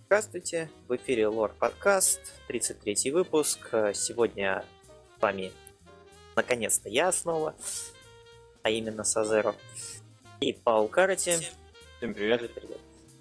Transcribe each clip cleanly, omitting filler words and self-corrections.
Здравствуйте, в эфире Лор Подкаст, 33-й выпуск. Сегодня с вами наконец-то я снова, а именно Сазеро и Паул Карати. Всем привет. Привет.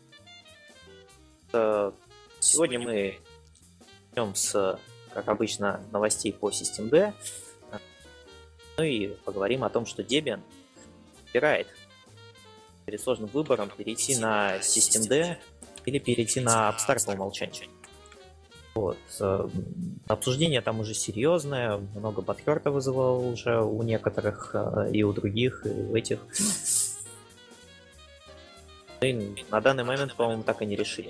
Сегодня мы начнем с, как обычно, новостей по Systemd. Ну и поговорим о том, что Debian выбирает перед сложным выбором перейти на Systemd или перейти на Upstart по умолчанию. Вот. Обсуждение там уже серьезное, много бадхерта вызывало уже у некоторых и у других, и у этих. И на данный момент, по-моему, так и не решили.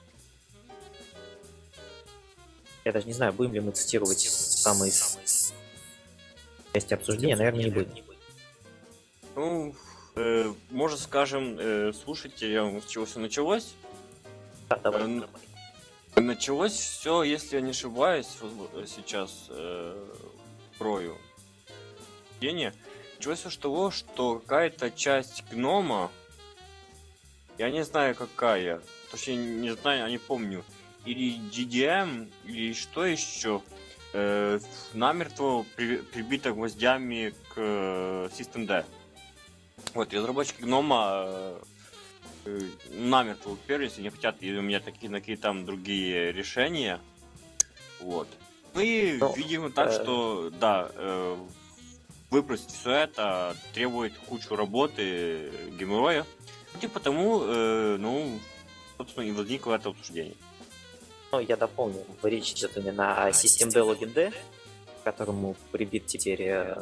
Я даже не знаю, будем ли мы цитировать самые части обсуждения, наверное, не будем. Ну, может, скажем, слушайте, с чего все началось. Да, давай. Началось все, если я не ошибаюсь, сейчас крою чтение. Началось все с того, что какая-то часть гнома, я не знаю какая, точнее не знаю, я не помню, или GDM, или что еще, намертво прибита гвоздями к Systemd. Вот, разработчики гнома намертво уперлись и не хотят, и у меня такие там другие решения. Вот. Ну и видимо так, что да, выпросить все это требует кучу работы, геморроя. И потому, собственно, и возникло это обсуждение. Ну, я дополню, речь идет именно о Systemd Login, к которому прибит теперь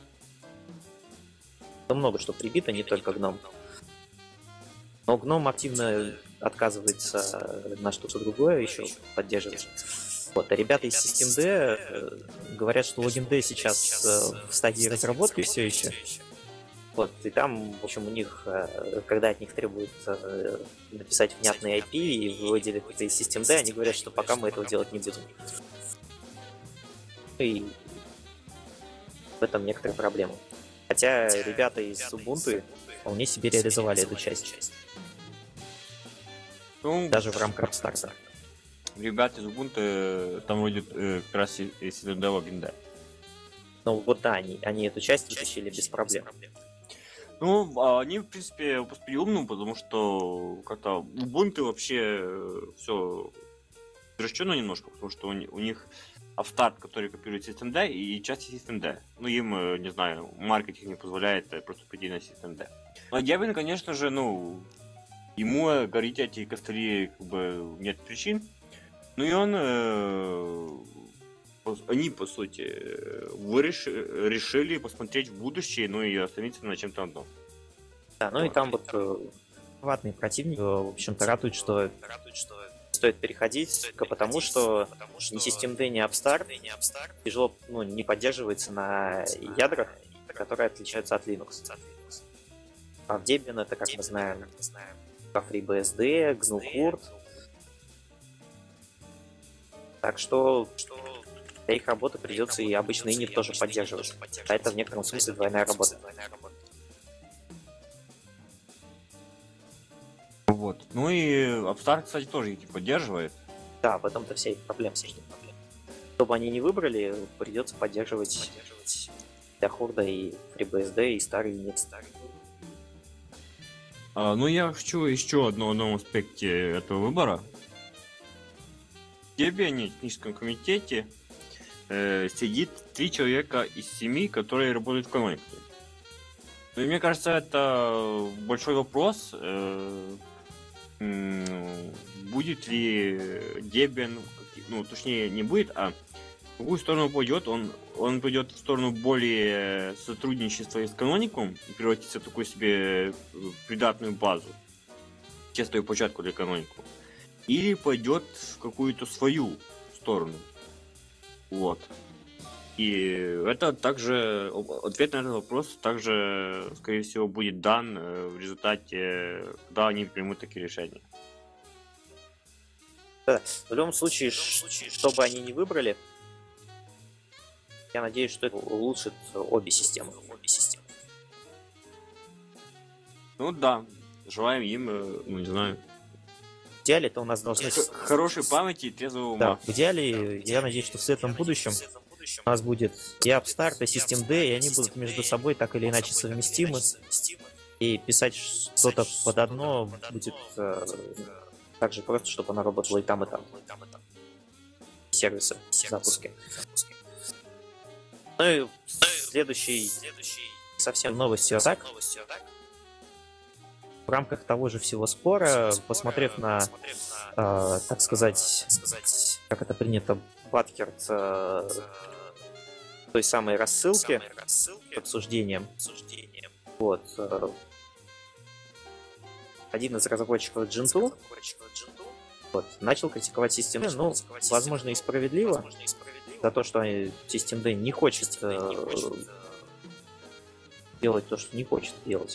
много что прибито, не только гном. Но гном активно отказывается на что-то другое еще поддерживать. Вот, а ребята из Systemd говорят, что Login сейчас в стадии разработки все еще. Вот, и там, в общем, у них, когда от них требуют написать внятный IP и выделить это из Systemd, они говорят, что пока мы этого делать не будем. И в этом некоторые проблемы. Хотя ребята из Ubuntu вполне себе реализовали эту часть. Ну, даже в рамках старта. Ребята из Ubuntu там вроде как раз и Systemd Login, да. Ну вот да, они эту часть вытащили без проблем. Ну, они, в принципе, поступили умным, потому что как-то Ubuntu вообще все извращено немножко, потому что у них Upstart, который копирует Systemd, и части Systemd. Ну, им, не знаю, маркетинг не позволяет просто прийти на Systemd. Но Debian, конечно же, ему горить эти костыли как бы нет причин. Ну и они, по сути, решили посмотреть в будущее, ну и остановиться на чем-то одном. Да, ну и там вот приватные противники, в общем-то, ратуют, что стоит переходить, только потому что ни Systemd, ни Upstart тяжело, не поддерживается на ядрах, которые отличаются от Linux. А в Debian это, как мы знаем, FreeBSD, GNU-Hurt. Так что для их работы придется и обычный init тоже поддерживать. А это в некотором смысле двойная работа. Вот. Ну и Upstart, кстати, тоже их поддерживает. Да, в этом-то вся их проблема. Чтобы они не выбрали, придется поддерживать для Хурда и FreeBSD, и старый init. Ну я хочу еще одном аспекте этого выбора. В Debian техническом комитете сидит 3 человека из 7, которые работают в канонике. Ну, и мне кажется, это большой вопрос, будет ли Debian, точнее не будет, а в какую сторону пойдет. Он пойдет в сторону более сотрудничества с каноником и превратится в такую себе придатную базу, чистую початку для канонику, или пойдет в какую-то свою сторону. Вот. И это также, ответ на этот вопрос также, скорее всего, будет дан в результате, когда они примут такие решения. Да, в любом случае, что бы они ни выбрали, я надеюсь, что это улучшит обе системы. Ну да, желаем им, не знаю, В идеале это у нас должны... Хорошей памяти и трезвого Да, ума. в идеале, я надеюсь, что в светлом будущем у нас будет и App Start, и System D, и они будут между собой так или иначе совместимы. И писать что-то под одно будет так же просто, чтобы она работала и там, и там. Сервисы в запуске. Ну и следующий совсем новостью атак. В рамках того же всего спора, посмотрев на, так сказать, как это принято, Батхерт той самой рассылки с обсуждением, вот, один из разработчиков Gentoo вот, начал критиковать System D, ну, возможно, и справедливо, за то, что System D не хочет делать то, что не хочет делать.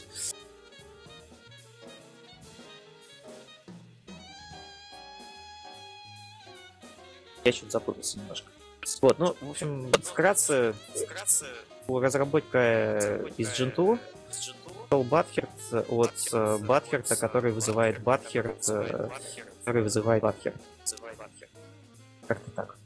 Я что-то запутался немножко. Вот, ну, в общем, вкратце, у разработчика из Gentoo Батхерт от Батхерта, который вызывает Батхерт, который вызывает Батхерт. Как-то так.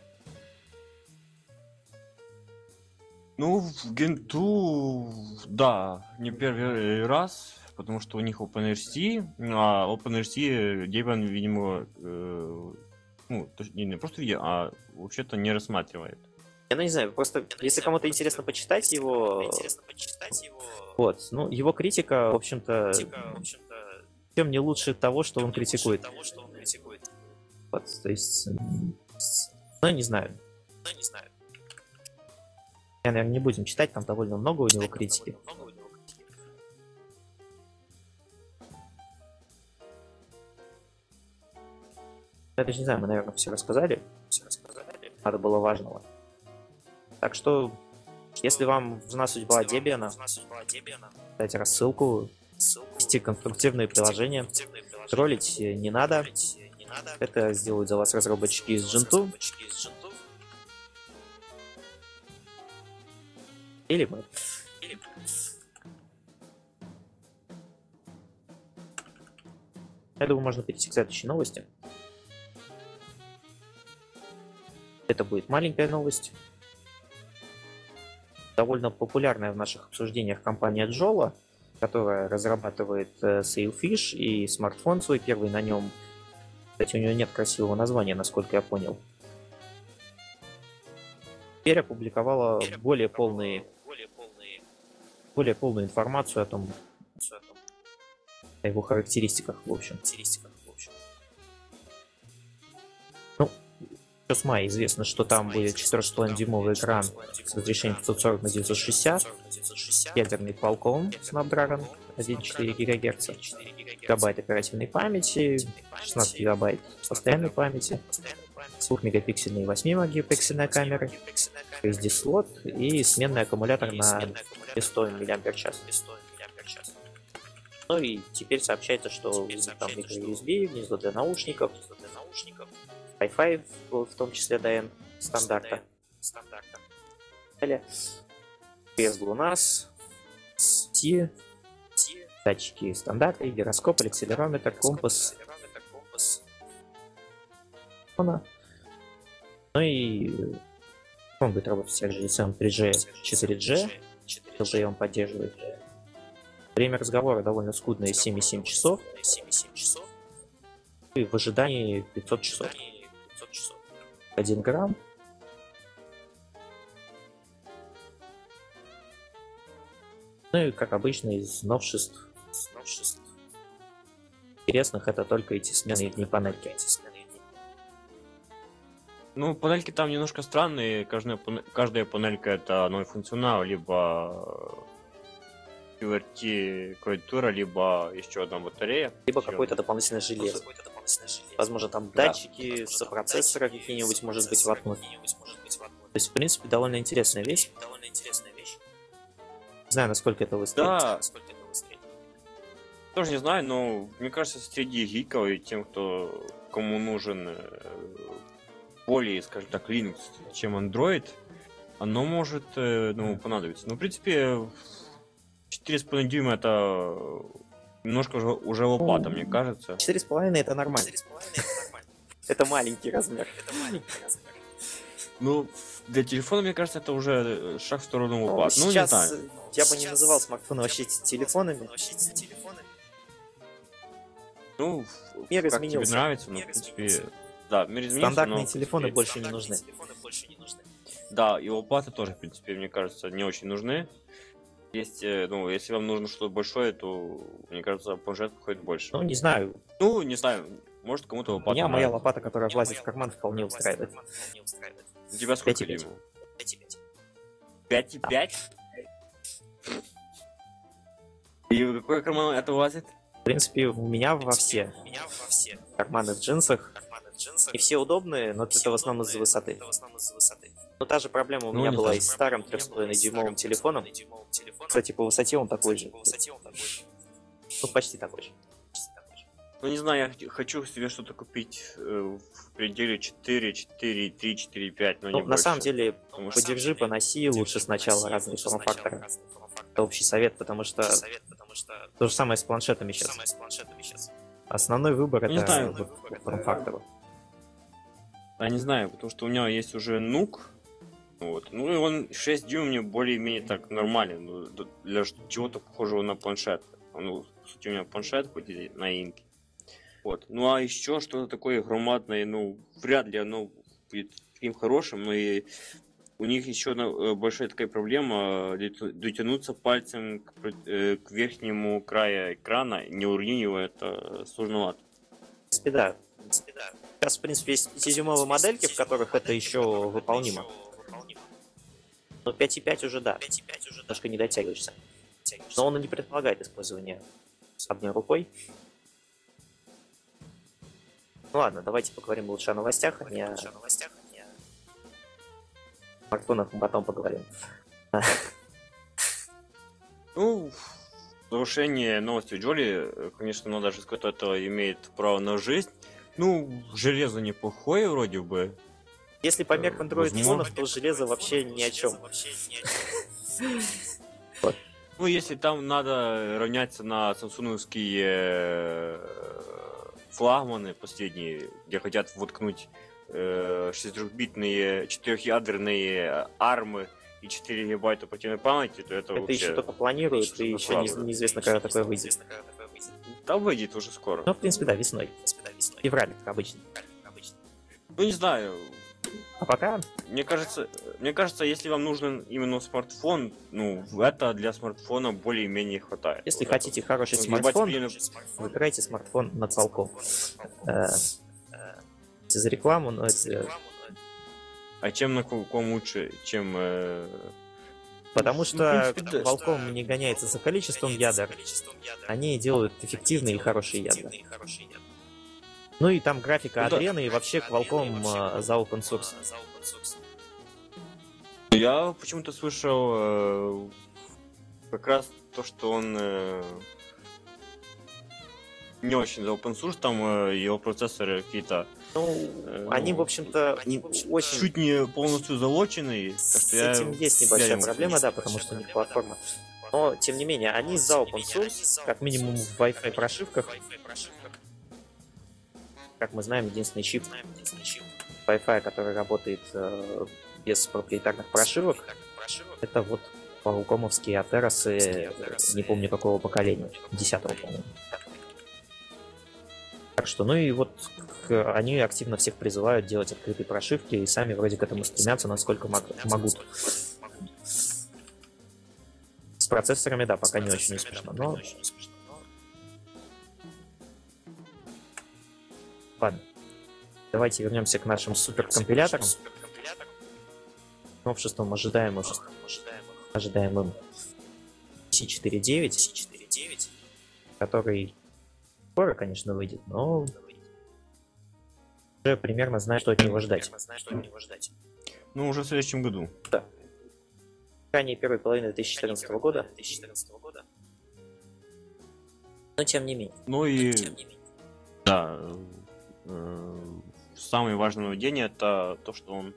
Ну, в Генту, да, не первый раз, потому что у них OpenRC, а OpenRC Debian, видимо, ну, не просто видео, а вообще-то не рассматривает. Я не знаю, просто если кому-то интересно почитать его, вот, ну, его критика, в общем-то, чем не лучше того, что он критикует. Вот, то есть, ну, не знаю. Я, наверное, не будем читать, там довольно много у него критики. Я даже не знаю, мы, наверное, все рассказали. Надо было важного. Так что, если вам нужна судьба Debian, дайте рассылку, вести конструктивные приложения, троллить не надо. Это сделают за вас разработчики из Gentoo. Или мы. Я думаю, можно перейти к следующей новости. Это будет маленькая новость. Довольно популярная в наших обсуждениях компания Jolla, которая разрабатывает Sailfish и смартфон свой первый на нем. Кстати, у него нет красивого названия, насколько я понял. Теперь опубликовала более полную информацию о его характеристиках, в общем. Ну, с мая известно, что там будет 4,5-дюймовый экран с разрешением 540 на 960, ядерный Qualcomm Snapdragon 1,4 ГГц, гигабайт оперативной памяти, 16 гигабайт постоянной памяти, 2-мегапиксельная и 8-мегапиксельная камеры, SD-слот и сменный аккумулятор на 100 мАч. Ну и теперь сообщается, что там microUSB, гнездо для наушников, Wi-Fi, в том числе DN стандарта. PS GLONASS, T, датчики стандарта, гироскоп, акселерометр, компас. Ну и он будет работать с GSM 3G, 4G, LTE он поддерживает. Время разговора довольно скудное, 7,7 часов. И в ожидании 500 часов. 1 грамм. Ну и, как обычно, из новшеств интересных это только эти сменные дни панельки. Ну, панельки там немножко странные. Каждая панелька это новый функционал, либо QWERTY клавиатура, либо еще одна батарея. Либо какое-то дополнительное железо. Возможно, там датчики, сопроцессоры какие-нибудь, может быть, воткнут. То есть, в принципе, довольно интересная вещь. Не знаю, насколько это выстрелит. Да. Тоже не знаю, но мне кажется, среди гиков и тем, кому нужен более, скажем так, Linux, чем Android, оно может понадобиться. Но, в принципе, 4,5 дюйма это Немножко уже лопата, мне кажется. 4,5 это нормально. Это маленький размер. Ну, для телефона, мне кажется, это уже шаг в сторону лопат. Ну, не Сейчас знаю. я бы не называл смартфоны вообще телефонами. Ну, Мир как тебе изменился. нравится, ну, в принципе, да, мир изменился, Стандартные но, в телефоны принципе, больше не нужны. да, и лопаты тоже, в принципе, мне кажется, не очень нужны. Есть, ну, если вам нужно что-то большое, то, мне кажется, планшет подходит больше. Ну, не знаю. Ну, не знаю, может кому-то лопата Меня моя нравится. лопата, которая влазит в карман, вполне устраивает. У тебя сколько, 5,5. Дима? 5,5? И в какой карман это влазит? В принципе, у меня во все карманы в джинсах. И все удобные, но это в основном из-за высоты. Но та же проблема у Ну, меня не была знаю. и с старым 3,5-дюймовым телефоном. Кстати, по высоте он такой же. Ну, почти такой же. Ну, не знаю, я хочу себе что-то купить в пределе 4, 4, 3, 4, 5, но не Ну, больше. на самом деле, Потому что- подержи, поноси лучше сначала разные форм-факторы. Это общий совет, потому что то же самое с планшетами сейчас. Основной выбор Не это знаю. вот форм-факторы. Я не знаю, потому что у меня есть уже нук. Вот. Ну и он 6 дюймов мне более-менее так нормален. Ну, для чего-то похожего на планшет. Ну, по сути, у меня планшет, хоть и на инке. Вот. Ну а еще что-то такое громадное, ну, вряд ли оно будет таким хорошим, но и у них еще большая такая проблема дотянуться пальцем к верхнему краю экрана, не уронить его, это сложновато. В принципе, да. Сейчас, в принципе, есть 5-дюймовые модельки, в которых это еще выполнимо. Но 5,5 уже да. Немножко не дотягиваешься. Но он и не предполагает использование одной рукой. Ну ладно, давайте поговорим лучше о новостях, а не о смартфонах, мы потом поговорим. Ну, завершение новости Джоли, конечно, надо даже сказать, что это имеет право на жизнь. Ну, железо неплохое вроде бы. Если по меркам Возможно. Android-фонов, то железо вообще ни о чем. Ну, если там надо равняться на самсунговские флагманы последние, где хотят воткнуть 4-битные, 4-ядерные армы и 4 гигабайта оперативной памяти, то это Это вообще... еще только планируют, и еще неизвестно, когда такое выйдет. Там выйдет уже скоро. Ну, в принципе, да, весной. Февраль, как обычно. Ну, не знаю. А пока Мне кажется, если вам нужен именно смартфон, ну, это для смартфона более-менее хватает. если Вот хотите хороший это. смартфон, Ебать, выбирайте смартфон на Qualcomm. За рекламу, но это... А чем на Qualcomm лучше, чем... Потому Ну, что в принципе, да. Qualcomm не гоняется за количеством ядер, они делают эффективные и хорошие ядра. Ну и там графика Ну да. Adreno, и вообще Qualcomm за open source. Я почему-то слышал как раз то, что он не очень за open source, там его процессоры какие-то Они, в общем-то, очень... чуть не полностью залоченные. С этим есть небольшая проблема, да, потому что у них платформа. Но, тем не менее, они за open source, как минимум в Wi-Fi прошивках. Как мы знаем, единственный чип Wi-Fi, который работает без проприетарных прошивок, это вот Qualcomm-овские Ateros, не помню какого поколения, 10-го, по-моему. Так что, ну и вот они активно всех призывают делать открытые прошивки и сами вроде к этому стремятся, насколько могут. С процессорами, да, пока не очень успешно, но... Ладно. Давайте вернемся к нашим суперкомпиляторам. Новшеством ожидаемым C4.9, который скоро, конечно, выйдет, но уже примерно знаю, что от него ждать. Ну, уже в следующем году. Да. Ранее первой половины 2014 года. Но тем не менее. Ну и да, самое важное нововведение это то, что он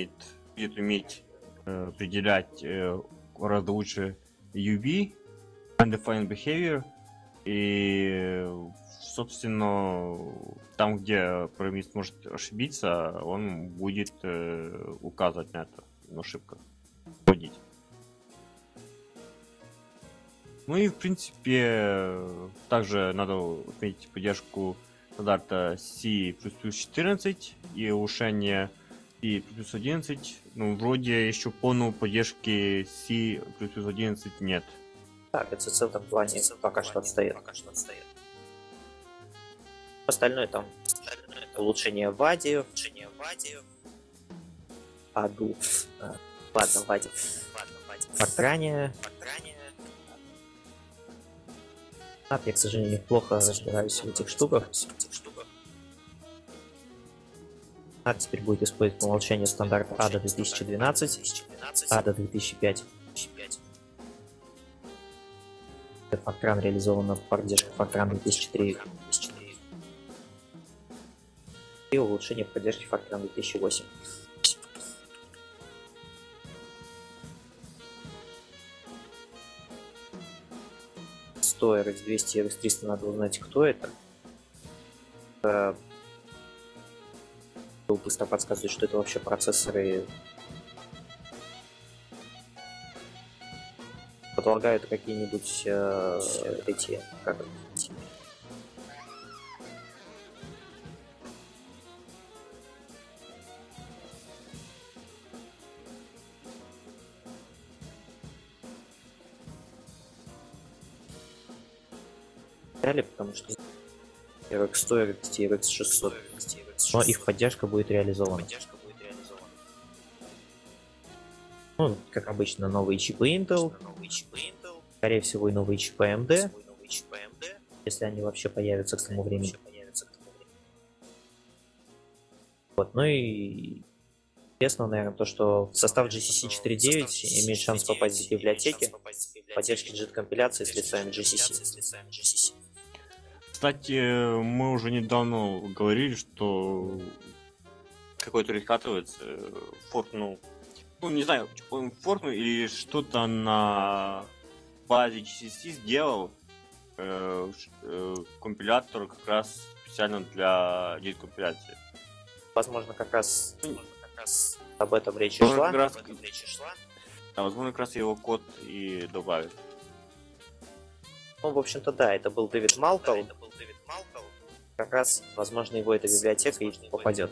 будет уметь определять гораздо лучше UV undefined behavior, и, собственно, там, где программист может ошибиться, он будет указывать на это, на ошибках, вводить. Ну и, в принципе, также надо отметить поддержку стандарта C++14 и улучшение C++11. Ну, вроде еще полной поддержки C++11 нет. Так, это в этом плане пока что отстает. Остальное там улучшение в ADI, Аду, ладно, в ADI, Fortran. Я, к сожалению, плохо разбираюсь в этих штуках. Теперь будет использовать по умолчанию стандарт ADA 2012, ADA 2005. Fortran реализована поддержка Fortran 2004 и улучшение поддержки Fortran 2008. RX200 и RX300 надо узнать, кто это. Быстро подсказывает, что это вообще процессоры. Предлагают какие-нибудь эти, как потому что RX100, RX и RX600, но их поддержка будет реализована. Ну, как обычно, новые чипы Intel, скорее всего и новые чипы AMD, если они вообще появятся к тому времени. Вот, ну и интересно, наверное, то, что в состав GCC 4.9 имеет шанс попасть в библиотеки поддержки JIT-компиляции с лицами GCC. Кстати, мы уже недавно говорили, что какой-то рекатывается фортну, ну не знаю, фортну или что-то на базе GCC сделал компилятор как раз специально для JIT-компиляции. Возможно, как раз об этом речь и шла. Да, возможно, как раз его код и добавит. Ну, в общем-то, да, это был Дэвид Малкол. Как раз, возможно, его эта библиотека и попадет.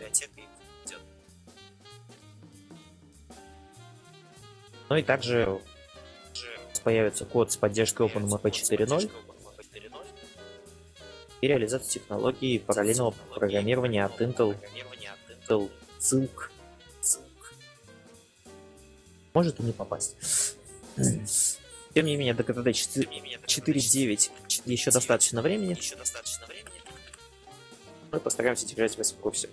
Ну и также появится код с поддержкой OpenMP 4.0 и реализация технологии параллельного программирования от Intel Zilk. Может и не попасть. Тем не менее, до КТД 4.9 еще достаточно времени. Мы постараемся держать вас в курсе.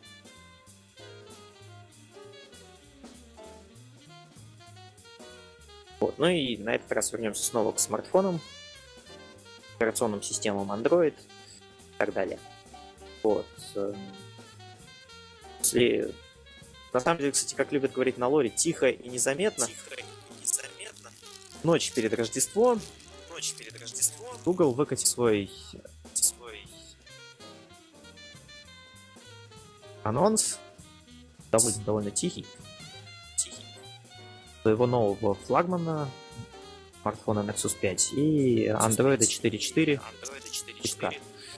Вот. Ну и на этот раз вернемся снова к смартфонам, операционным системам Android и так далее. Вот. Если... На самом деле, кстати, как любят говорить на лоре, тихо и незаметно. Ночь перед Рождеством. Google выкатил свой анонс, довольно тихий, своего нового флагмана смартфона Nexus 5 и Android 4.4 чипка.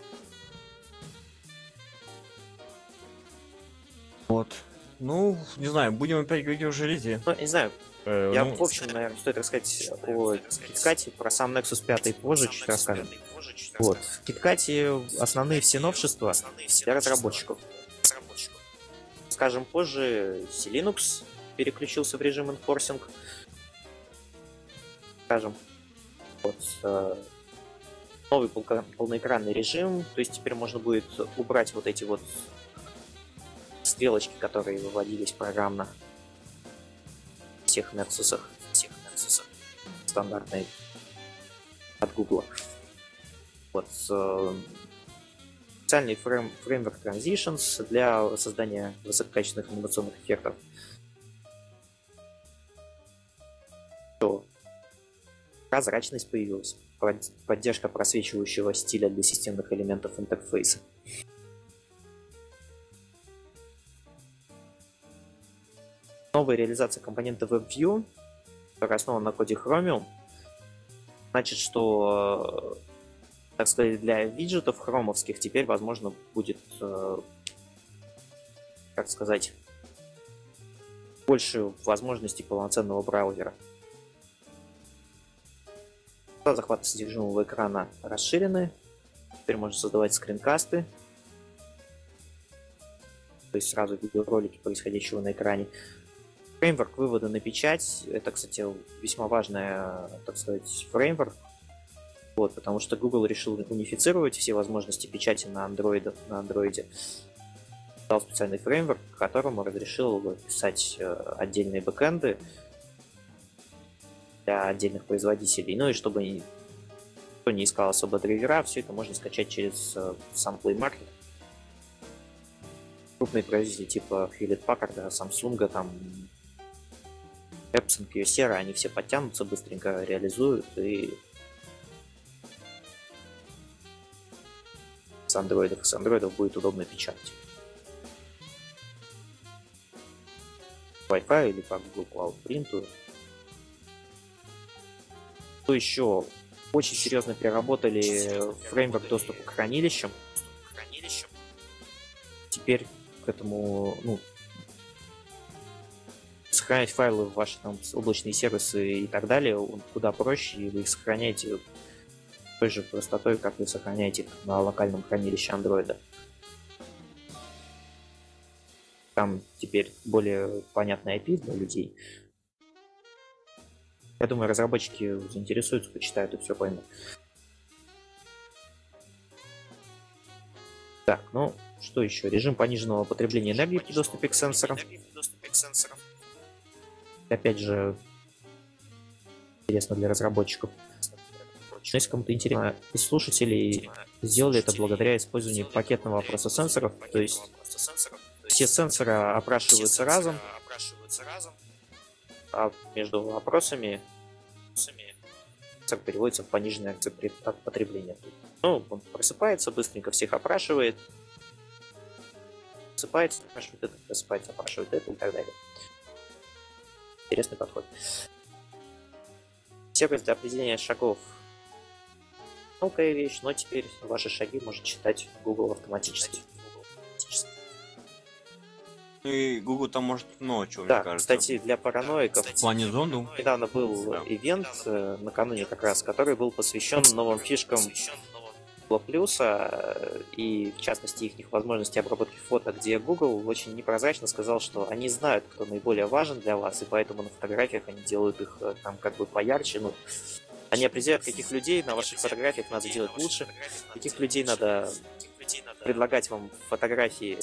Вот. Ну, не знаю, будем опять говорить о железе. Ну, не знаю. Я, в общем, наверное, стоит рассказать о KitKat, про сам Nexus 5 позже чуть расскажем. Вот. В KitKat основные все новшества для разработчиков. Скажем, позже C-Linux переключился в режим enforcing. Скажем, вот, новый полноэкранный режим, то есть теперь можно будет убрать вот эти вот стрелочки, которые выводились программно в всех Nexus'ах стандартные от Google. Вот, специальный фреймворк Transitions для создания высококачественных анимационных эффектов. Прозрачность появилась. Поддержка просвечивающего стиля для системных элементов интерфейса. Новая реализация компонента WebView, которая основана на коде Chromium, значит, что, так сказать, для виджетов хромовских теперь, возможно, будет, как сказать, больше возможностей полноценного браузера. Захваты содержимого экрана расширены. Теперь можно создавать скринкасты, то есть сразу видеоролики происходящего на экране. Фреймворк вывода на печать — это, кстати, весьма важная, так сказать, фреймворк. Вот, потому что Google решил унифицировать все возможности печати на андроиде. Дал специальный фреймворк, которому разрешил писать отдельные бэкэнды для отдельных производителей. Ну и чтобы никто не искал особо драйвера, все это можно скачать через сам Play Market. Крупные производители типа Hewlett Packard, Samsung, там Epson, Kyocera, они все подтянутся, быстренько реализуют, и с андроидов будет удобно печатать. Wi-Fi или по Google Cloud Print. Что еще? Очень серьезно переработали фреймворк доступа к хранилищам. Теперь к этому, сохранять файлы в ваши там облачные сервисы и так далее куда проще, и вы их сохраняете той же простотой, как вы сохраняете их на локальном хранилище Android. Там теперь более понятный IP для людей. Я думаю, разработчики заинтересуются, почитают и все поймут. Так, что еще? Режим пониженного потребления энергии при доступе к сенсорам. Опять же, интересно для разработчиков. Но если кому-то интересно, из слушателей сделали это благодаря использованию пакетного опроса сенсоров, то есть все сенсоры опрашиваются разом, а между вопросами сенсор переводится в пониженное потребление. Он просыпается, быстренько всех опрашивает, просыпается, опрашивает это, просыпается, опрашивает это и так далее. Интересный подход. Сервис для определения шагов. Мелкая вещь, но теперь ваши шаги может читать Google автоматически. И Google там может много чего, Да, мне кажется. кстати, для параноиков В плане зонду. недавно был ивент, накануне как раз, который был посвящен новым фишкам Google Plus, и в частности их возможности обработки фото, где Google очень непрозрачно сказал, что они знают, кто наиболее важен для вас, и поэтому на фотографиях они делают их там как бы поярче. Они определяют, каких людей на ваших фотографиях надо делать лучше, каких людей надо предлагать вам фотографии.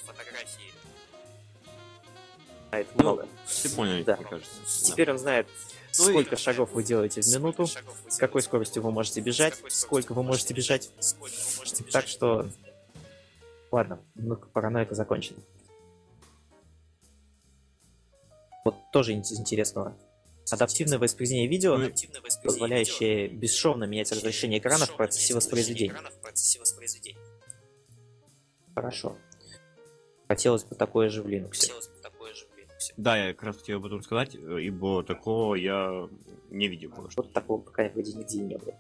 Знает много. Все поняли, Да. мне кажется. Теперь он знает, сколько шагов вы делаете в минуту, с какой скоростью вы можете бежать, сколько вы можете бежать. Так что, ладно, паранойя закончена. Вот тоже из интересного. Адаптивное воспроизведение видео, позволяющее бесшовно менять разрешение экрана в процессе воспроизведения. Хорошо. Хотелось бы такое же в Linux. Да, я как раз хотел об этом сказать, ибо такого я не видел. Вот такого пока вроде нигде не было.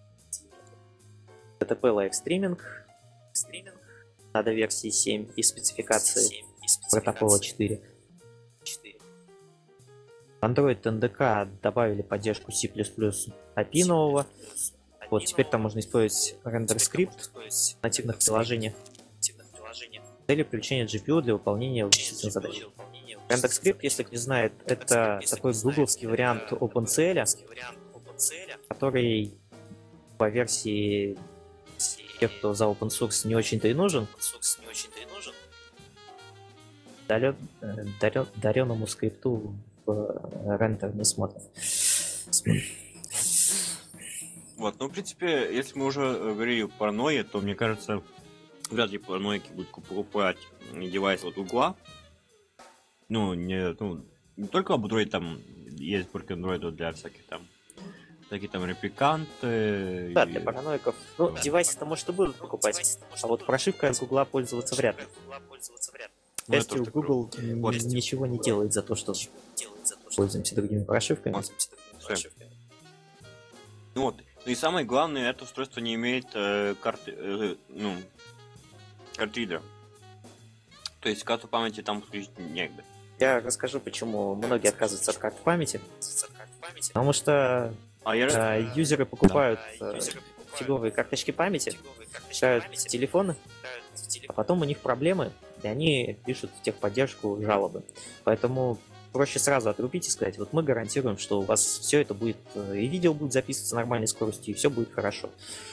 DTP Live Streaming. Надо версии 7 и спецификации протокола 4. Android NDK добавили поддержку C++ API нового. Вот теперь там можно использовать рендер-скрипт в нативных приложениях с целью привлечения GPU для выполнения вычислительных задач. RenderScript, если кто не знает, это такой гугловский вариант OpenCL, который по версии тех, кто за open source не очень-то и нужен, дареному скрипту в рендер не смотрит. Вот, в принципе, если мы уже говорили о паранойе, то, мне кажется, вряд ли параноики будут покупать девайс от Гугла. Не только об Android, там есть только Android для всяких там такие там репликанты. Да, для параноиков. Ну, девайсы-то, может, и будут покупать, а вот прошивкой от Гугла пользоваться вряд ли. К счастью, Google ничего не делает за то, что пользуемся другими прошивками. Ну вот. Ну и самое главное, это устройство не имеет карты, картридера. То есть карту памяти там подключить негде. Я расскажу, почему многие отказываются от карт памяти. Потому что юзеры покупают фиговые карточки памяти, включают телефоны, а потом у них проблемы, и они пишут в техподдержку жалобы. Поэтому проще сразу отрубить и сказать, вот мы гарантируем, что у вас все это будет, и видео будет записываться нормальной скоростью, и все будет хорошо.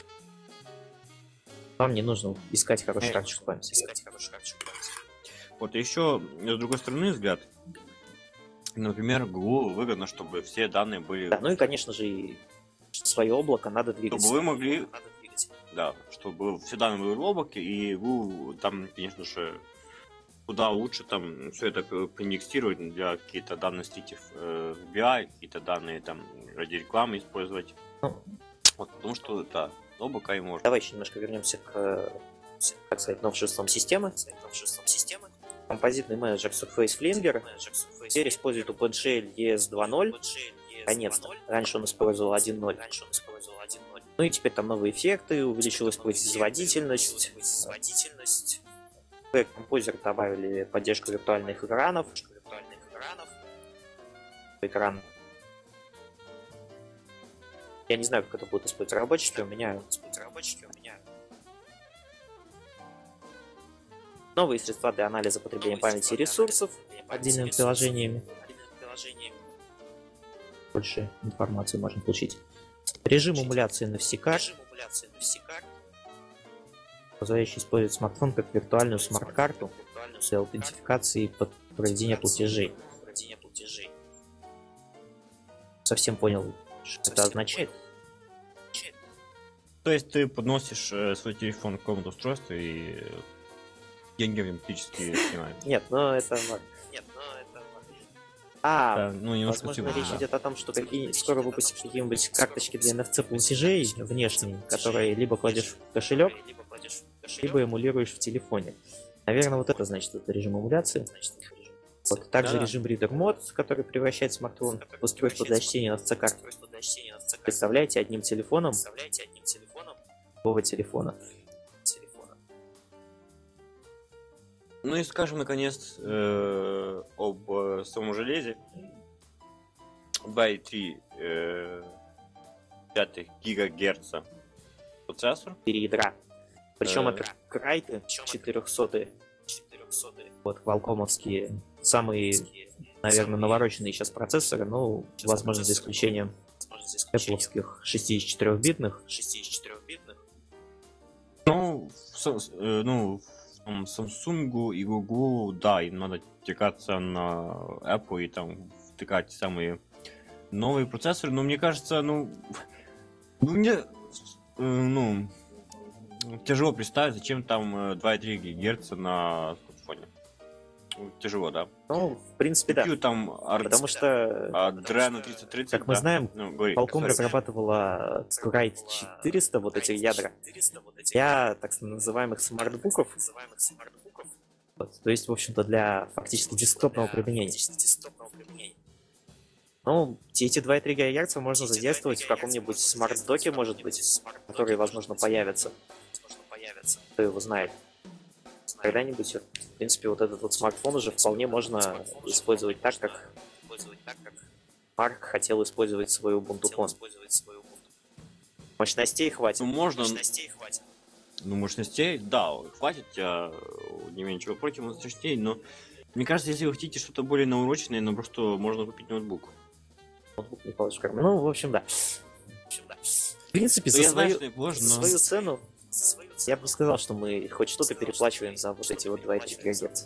Вам не нужно искать хорошую карточку памяти. Вот еще с другой стороны взгляд. Например, Google выгодно, чтобы все данные были... Да, ну и, конечно же, и свое облако надо двигать. Чтобы вы могли... Да, чтобы все данные были в облаке, и вы там, конечно же, куда лучше там все это проиндексировать для какие-то данные статьев в BI, какие-то данные там ради рекламы использовать. Ну, вот, потому что, да, облако и можно. Давай еще немножко вернемся к, так сказать, новшествам системы. Композитный менеджер Surface Flinger теперь использует OpenShell ES 2.0. Конец-то. Раньше он использовал 1.0. Ну и теперь там новые эффекты, увеличилась производительность. В Composer добавили поддержку виртуальных экранов. Экран. Я не знаю, как это будет использовать в разработчестве. У меня новые средства для анализа потребления памяти и ресурсов отдельными приложениями. Больше информации можно получить. Режим эмуляции на FCCAR, позволяющий использовать смартфон как виртуальную смарт-карту для аутентификации и проведения платежей. Совсем понял, что это означает. То есть ты подносишь свой телефон к какому-то устройству и деньги автоматически снимают. Нет, но это ладно. Возможно, речь идет о том, что скоро выпустят какие-нибудь карточки для NFC платежей внешние, которые либо кладешь в кошелек, либо эмулируешь в телефоне. Наверное, вот это значит, это режим эмуляции. Вот также режим Reader Mode, который превращает смартфон в устройство для чтения NFC-карт. Представляете, одним телефоном другого телефона. Ну и скажем, наконец, об самом железе. 2,3 ГГц процессор. 4 ядра. Причем это крайты 400. Вот квалкомовские, самые, наверное, навороченные сейчас процессоры, но, возможно, за исключением Apple-овских 64-битных. Samsung и Google, да, им надо текаться на Apple и там втыкать самые новые процессоры, но мне кажется, мне тяжело представить, зачем там 2,3 ГГц на смартфоне. Тяжело, да? Ну, в принципе, да. Там потому что, Adreno 330, как мы знаем, Qualcomm разрабатывала Sprite 400, вот эти ядра, для так называемых смартбуков. Вот, то есть, в общем-то, для фактически десктопного применения. Ну, эти 2,3 ГГц можно задействовать в каком-нибудь смарт-доке, может быть, которые, возможно, появятся. Кто его знает. Когда-нибудь, в принципе, вот этот вот смартфон уже вполне можно использовать так, как Марк хотел использовать свой Ubuntu Phone. Мощностей хватит. Мощностей, да, хватит, я не имею ничего против мощностей, но мне кажется, если вы хотите что-то более наурочное, просто можно купить ноутбук. Ноутбук не положишь в карман. Ну, в общем, да. В принципе, за свою цену я бы сказал, что мы хоть что-то переплачиваем за вот эти вот 2,3 ГГц.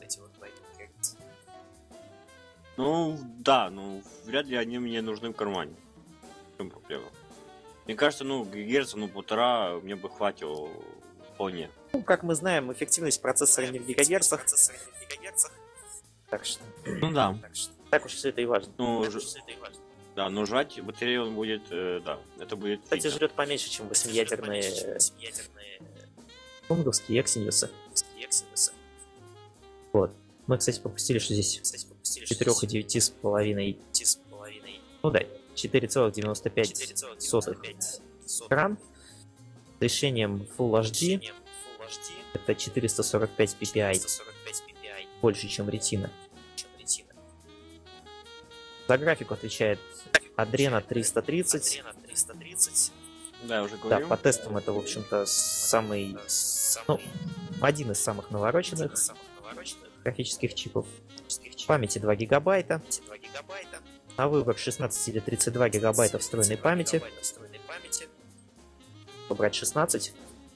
Ну, да, вряд ли они мне нужны в кармане. В чем проблема? Мне кажется, ГГц, 1,5 мне бы хватило вполне. Ну, как мы знаем, эффективность процессора не в гигагерцах. Так что... Ну да. Так уж все это и важно. Да, но жрать батарею он будет, да, это будет... Кстати, фигня. жрет поменьше, чем 8-ядерные Комговские Эксиньюсы. Вот. Мы, кстати, пропустили, что здесь 4 и 9,5. Ну да, 4,95 экран. С решением Full HD. Это 445 ppi. Больше, чем Retina. За графику отвечает Adreno 330. Да, я уже Да, говорил. по тестам это, в общем-то, самый, ну, один из самых навороченных графических чипов. Памяти 2 гигабайта. На выбор 16 или 32 гигабайта встроенной памяти. Выбрать 16.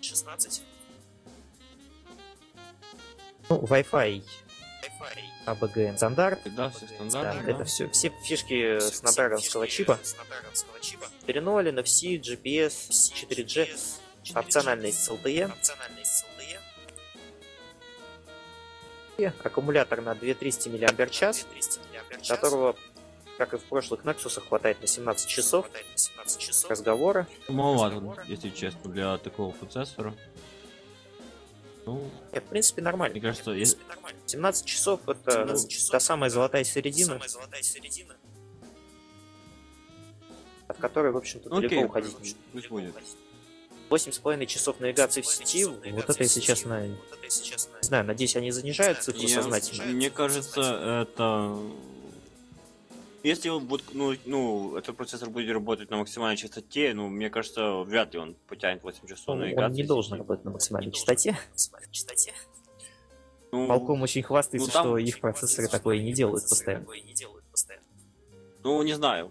Ну, Wi-Fi ABG стандарт. Да, все Да, стандартно. это все фишки снапдрагонского чипа. 4.0, NFC, GPS, 4G, опциональный LTE. И аккумулятор на 2300 мАч, которого, как и в прошлых Nexus, хватает на 17 часов разговора. Маловато, если честно, для такого процессора. Ну, В принципе, нормально. мне кажется, 17 часов это та самая золотая середина, от которой, в общем-то, ну, далеко окей, уходить не пусть будет. 8,5 часов навигации в сети, вот это, если честно, не знаю, надеюсь, они занижают цифру сознательно. Мне кажется, это... Если он будет, ну, этот процессор будет работать на максимальной частоте, ну, мне кажется, вряд ли он потянет 8 часов Он навигации. не должен работать на максимальной частоте. Ну, Qualcomm очень хвастается, ну, там- что их процессоры такое не делают постоянно. ну, не знаю.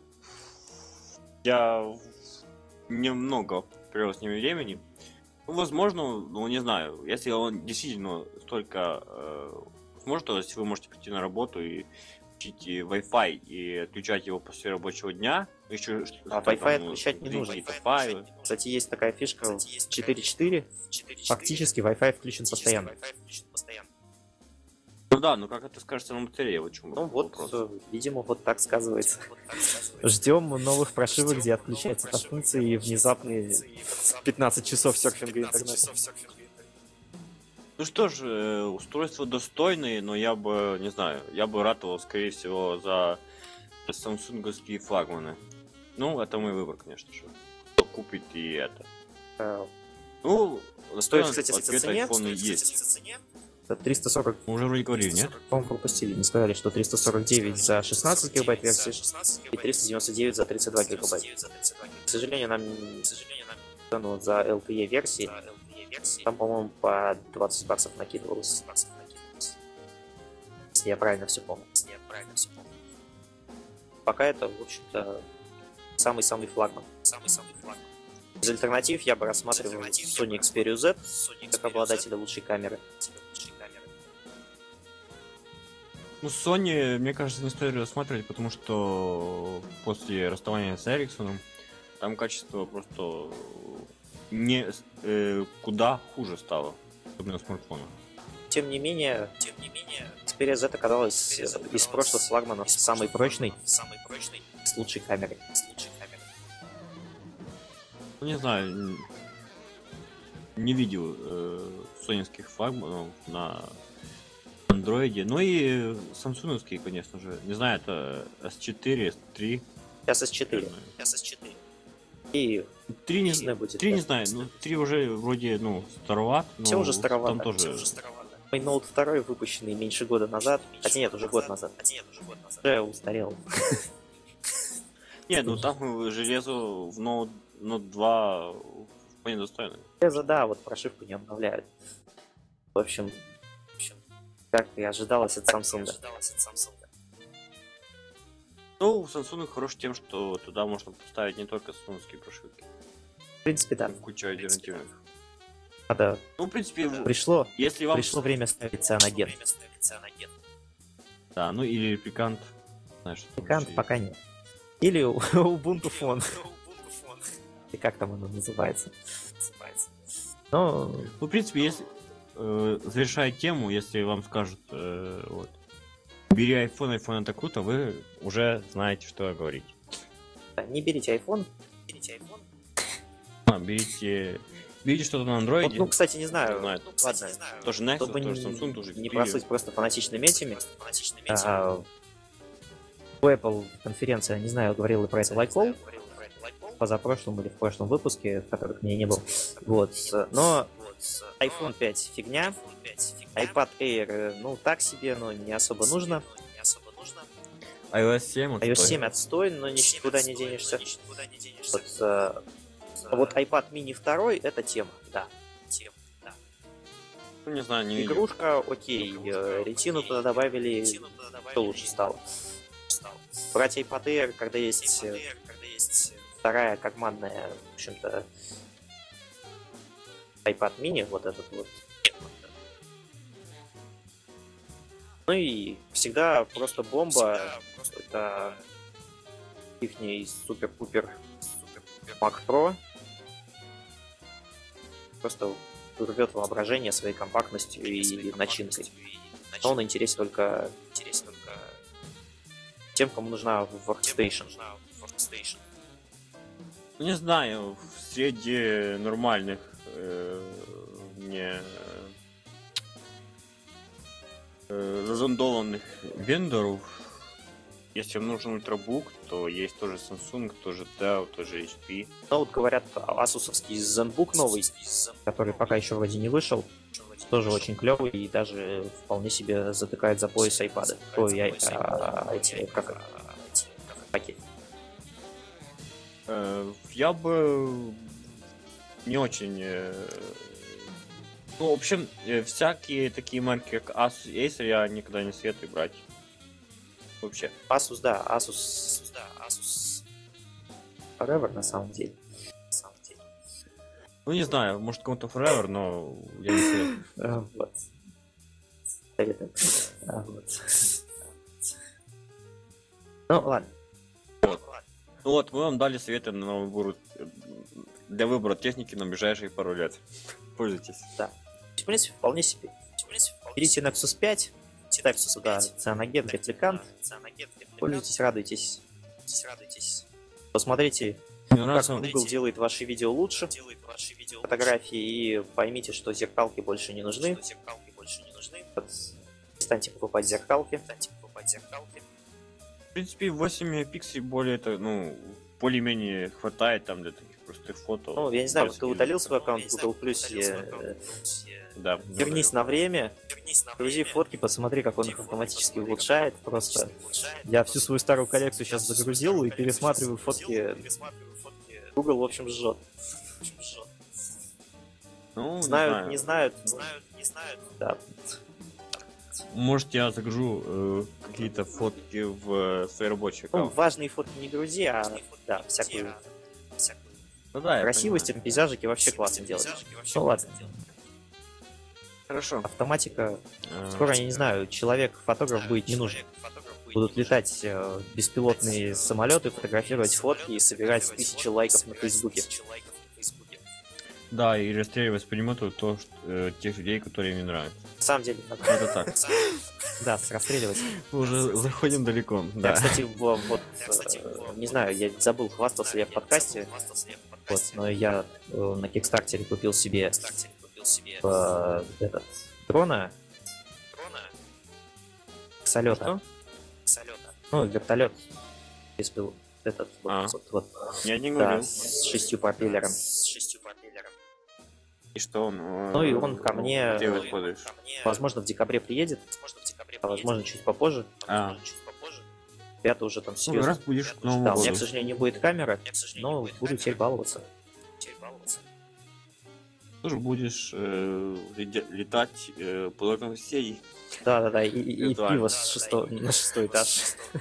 Я немного провел с ними времени. Ну, возможно, ну, не знаю. Если он действительно столько сможет, то есть вы можете прийти на работу и включить Wi-Fi и отключать его после рабочего дня. Еще А Wi-Fi отключать не нужно. Кстати, есть такая фишка в 4.4. Фактически Wi-Fi включен постоянно. Ну да, ну как это скажется на батарее, вот в чем Ну вот, вопрос. видимо, вот так сказывается. Ждем новых прошивок, где отключается эта функция и внезапные 15 часов серфинга интернета. Ну что ж, устройства достойные, но я бы, не знаю, я бы ратовал, скорее всего, за самсунговские флагманы. Ну, это мой выбор, конечно же. Кто купит и это. Ну, Стоит, достойный кстати, в ответ цене. iPhone есть. Это 340, Мы уже вроде говорили, нет? по-моему, пропустили. Не сказали, что 349 за 16 гигабайт версии и 399 за 32 гигабайт. К сожалению, нам цену за LTE версии там, по-моему, по 20 баксов накидывалось. Если я правильно все помню. Пока это, в общем-то, самый-самый флагман. Из альтернатив я бы рассматривал Sony Xperia Z как обладателя лучшей камеры. Ну, Sony, мне кажется, не стоит рассматривать, потому что после расставания с Ericsson там качество просто не куда хуже стало, особенно смартфона. Тем не менее, Xperia Z оказалась из прошлых флагманов самый прочный, с лучшей камерой. Ну, не знаю, не видел сонинских флагманов на андроиде. Ну и самсунговские, конечно же. Не знаю, это S4, S3. Сейчас S4. И 3 не, Disney будет, 3 не да. знаю, ну 3 уже вроде, ну, староват, но все уже старовато. там тоже... Мой Note 2, выпущенный меньше года назад, хотя нет, уже год назад, уже устарел. Не, ну там железо в Note 2 вполне достойно. Да, вот прошивку не обновляют. В общем, как и ожидалось от Samsung. Ну, у Samsung хорош тем, что туда можно поставить не только самсунгские прошивки, В принципе, да. куча альтернативных. Надо. Ну, в принципе, Пришло если вам... время ставить цианоген. Да, ну или репликант. Знаешь, что там Пикант еще пока нет. Или Ubuntu Phone. И как там оно называется? Но есть. Ну, в принципе, если завершая тему, если вам скажут, вот, бери iPhone это круто, вы уже знаете, что говорить. Да, не берите iPhone. Берите что-то на Вот, андроиде. ну, кстати, не знаю. Знает. Ладно, Тоже Nexus, чтобы тоже Samsung, тоже не Xperia. прослыть просто фанатичными этими. У Apple конференция, не знаю, говорил ли про это Лайкол позапрошлом или в прошлом выпуске, в которых меня не было. Вот. Но iPhone 5 фигня, iPad Air, ну, так себе, но не особо нужно. iOS 7 iOS 7 отстой, но никуда не денешься. Вот iPad mini 2 это тема, да. Ну, не знаю, не видел. Игрушка, окей, ретину туда добавили, что лучше стало. Брать iPad Air, когда есть вторая карманная, в общем-то, iPad mini, вот этот вот. Ну и всегда просто бомба. Это ихний супер-пупер Mac Pro. Просто рвет воображение своей компактностью и начинкой. Но он интересен только тем, кому нужна workstation. Не знаю, среди нормальных не зазондованных вендоров, если вам нужен ультрабук, то есть тоже Samsung, тоже Dell, тоже HP. Но вот говорят, асусовский ZenBook новый, который пока еще вроде не вышел, тоже очень клевый и даже вполне себе затыкает за пояс iPad. Ой, эти, как пакет. Я бы не очень... Ну, в общем, всякие такие марки, как Asus и Acer, я никогда не советую брать. Вообще. Asus, да, Asus Forever на самом деле. Ну, не знаю, может кому-то Forever, но я не советую. Вот. Советую. Вот. Ну, ладно. Ну вот, мы вам дали советы на выбор, для выбора техники на ближайшие пару лет. Пользуйтесь. Да. В принципе, вполне себе. Берите Nexus 5, ставьте сюда Cyanogen, репликант. Пользуйтесь, радуйтесь. Посмотрите, как Google делает ваши видео лучше, фотографии, и поймите, что зеркалки больше не нужны. Перестаньте покупать зеркалки. В принципе, 8 мегапикселей более это, ну, более-менее хватает там для таких простых фото. Ну, я не знаю, ты удалил свой аккаунт в Google+, да, вернись на время, грузи фотки, посмотри, как он их автоматически улучшает. Просто я всю свою старую коллекцию сейчас загрузил и пересматриваю фотки. Google, в общем, жжет. Ну, знают, не знают, да. Может, я загружу какие-то фотки в свой рабочий Ну, аккаунт. важные фотки не грузи, а да, всякую Ну да, красивость, пейзажики вообще классно делать. Ну ладно. Хорошо. Автоматика. Скоро, я не знаю, человек-фотограф будет не нужен. Будут летать беспилотные самолеты, фотографировать фотки и собирать 1000 лайков на Фейсбуке. Да, и расстреливать с пулемета тех людей, которые мне нравятся. На самом деле, Это так. да, расстреливать. Мы уже заходим далеко. Я, Да. кстати, вот, не знаю, я забыл, хвастался я в подкасте, вот, но я на Кикстартере купил себе этот дрона, самолета. Ну, вертолет. Этот вот, Я не да, говорил. с 6 пропеллером. И что он? Ну и он ко мне, Где вы ходишь? возможно, в декабре приедет, а возможно, чуть попозже. Ребята уже там Ну, серьезно. раз будешь к Новому Да, у меня, году. к сожалению, не будет камеры, но буду теперь баловаться. Тоже будешь летать по дорогам сетей. Да, и Виртуально. пиво на шестой этаж.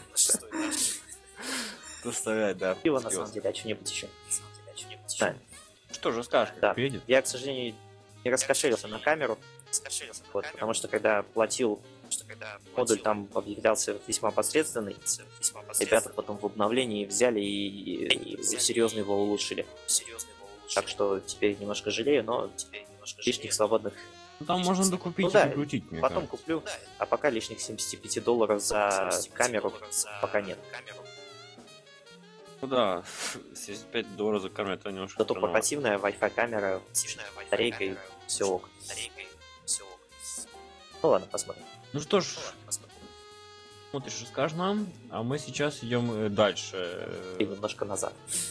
Доставлять, да. Пиво, на самом деле, а что-нибудь еще. Да, Что же скажешь, да. как приедет? Я, к сожалению, не раскошелился на камеру, вот, потому что когда платил модуль, там объявлялся весьма посредственный. Ребята потом в обновлении взяли и серьезно его улучшили. Так что теперь немножко жалею, но лишних свободных... Ну, там можно докупить Ну и да, прикрутить, мне потом кажется. куплю, а пока лишних $75 за камеру пока нет. Ну да, $75 за камеру, это немножко Зато странновато. портативная Wi-Fi камера, батарейкой, все ок. Ну ладно, посмотрим. Ну что ж, смотришь, расскажешь нам, а мы сейчас идем дальше. И немножко назад.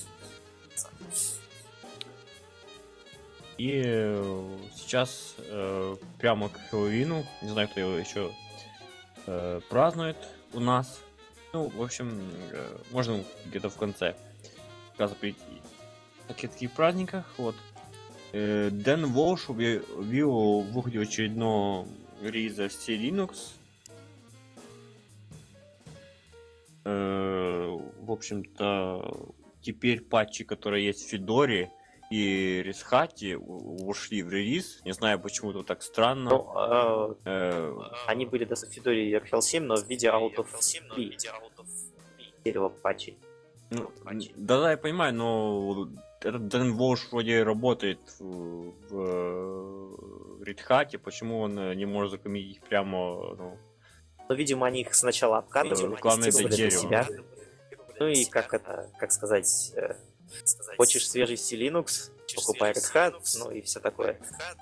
И сейчас прямо к Хэллоуину, не знаю, кто его еще празднует у нас. Ну, в общем, можно где-то в конце показа прийти. О таких праздниках, вот. Дэн Волш объявил о выходе очередного релиза в C Linux. В общем-то, теперь патчи, которые есть в Федоре и Red ушли в релиз. Не знаю, почему это так странно. Ну, они были до Федоре и RHEL 7, но в виде out of 3 дерева патчей. Ну, да, я понимаю, но этот Дэн Волш вроде работает в Red Hat, почему он не может закоммитить их прямо, ну... Ну, видимо, они их сначала обкатывали, главное, тестировали это для себя. Ну и как сказать, хочешь свежий C Linux, покупай Red Hat, ну и все такое.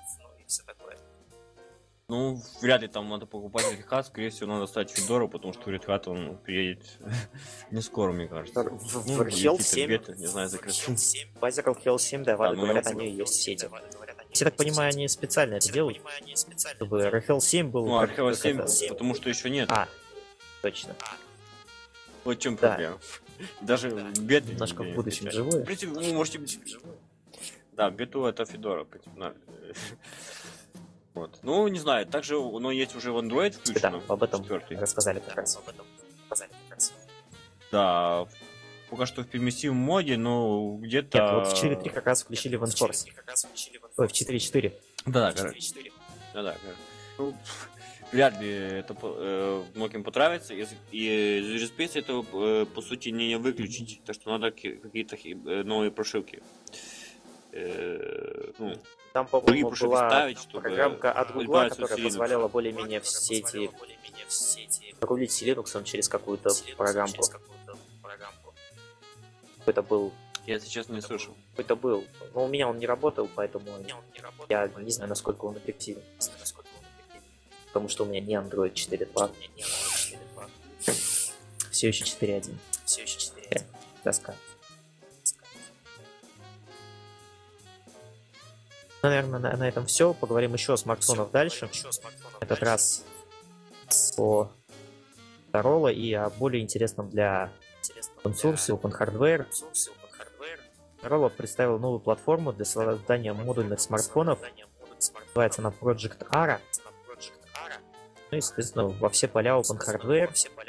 Ну, вряд ли там надо покупать Red Hat, скорее всего, надо ставить Федору, потому что Red Hat он приедет не скоро, мне кажется. В Ну, RHEL какие-то 7, беты, не знаю, закрыты. базе RHEL 7 давали, ну, говорят, я они есть сети. Я так понимаю, они специально это делают, чтобы RHEL 7 был... Ну, как Archeo 7, это- потому что еще нет. А, точно. Вот в чем Да. проблема. Даже бет Немножко не в будущем отвечает. живое. В принципе, вы можете... Да, бету это Федора, в принципе, вот. Ну, не знаю, также оно есть уже в Android Да, включено. об этом 4-й. рассказали как раз. Да, пока что в пермиссивном моде, но где-то... Нет, вот в 4.3 как раз включили в Enforce. Ой, в 4.4. Да, да. Ну, вряд ли это многим понравится, и из Space это по сути не выключить, так что надо какие-то новые прошивки. Ну, Там, другие по-моему, прошивки была ставить, чтобы программка от Google, избавиться от которая C Linux. позволяла более-менее в сети рулить C Linux через какую-то программку. Какой-то был. Я сейчас не слышал. Какой-то был. Но у меня он не работал, поэтому я не знаю, насколько он эффективен. Потому что у меня не Android 4.2. Все еще 4.1. Тоска. Наверное, на этом все. Поговорим еще о смартфонах дальше. В этот раз о Motorola и о более интересном для open source, Open Hardware. Motorola представила новую платформу для создания модульных смартфонов. Называется она Project Ara. Ну и, соответственно, во все поля Open Hardware.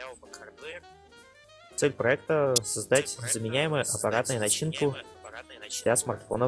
Цель проекта — создать заменяемую аппаратную начинку для смартфонов.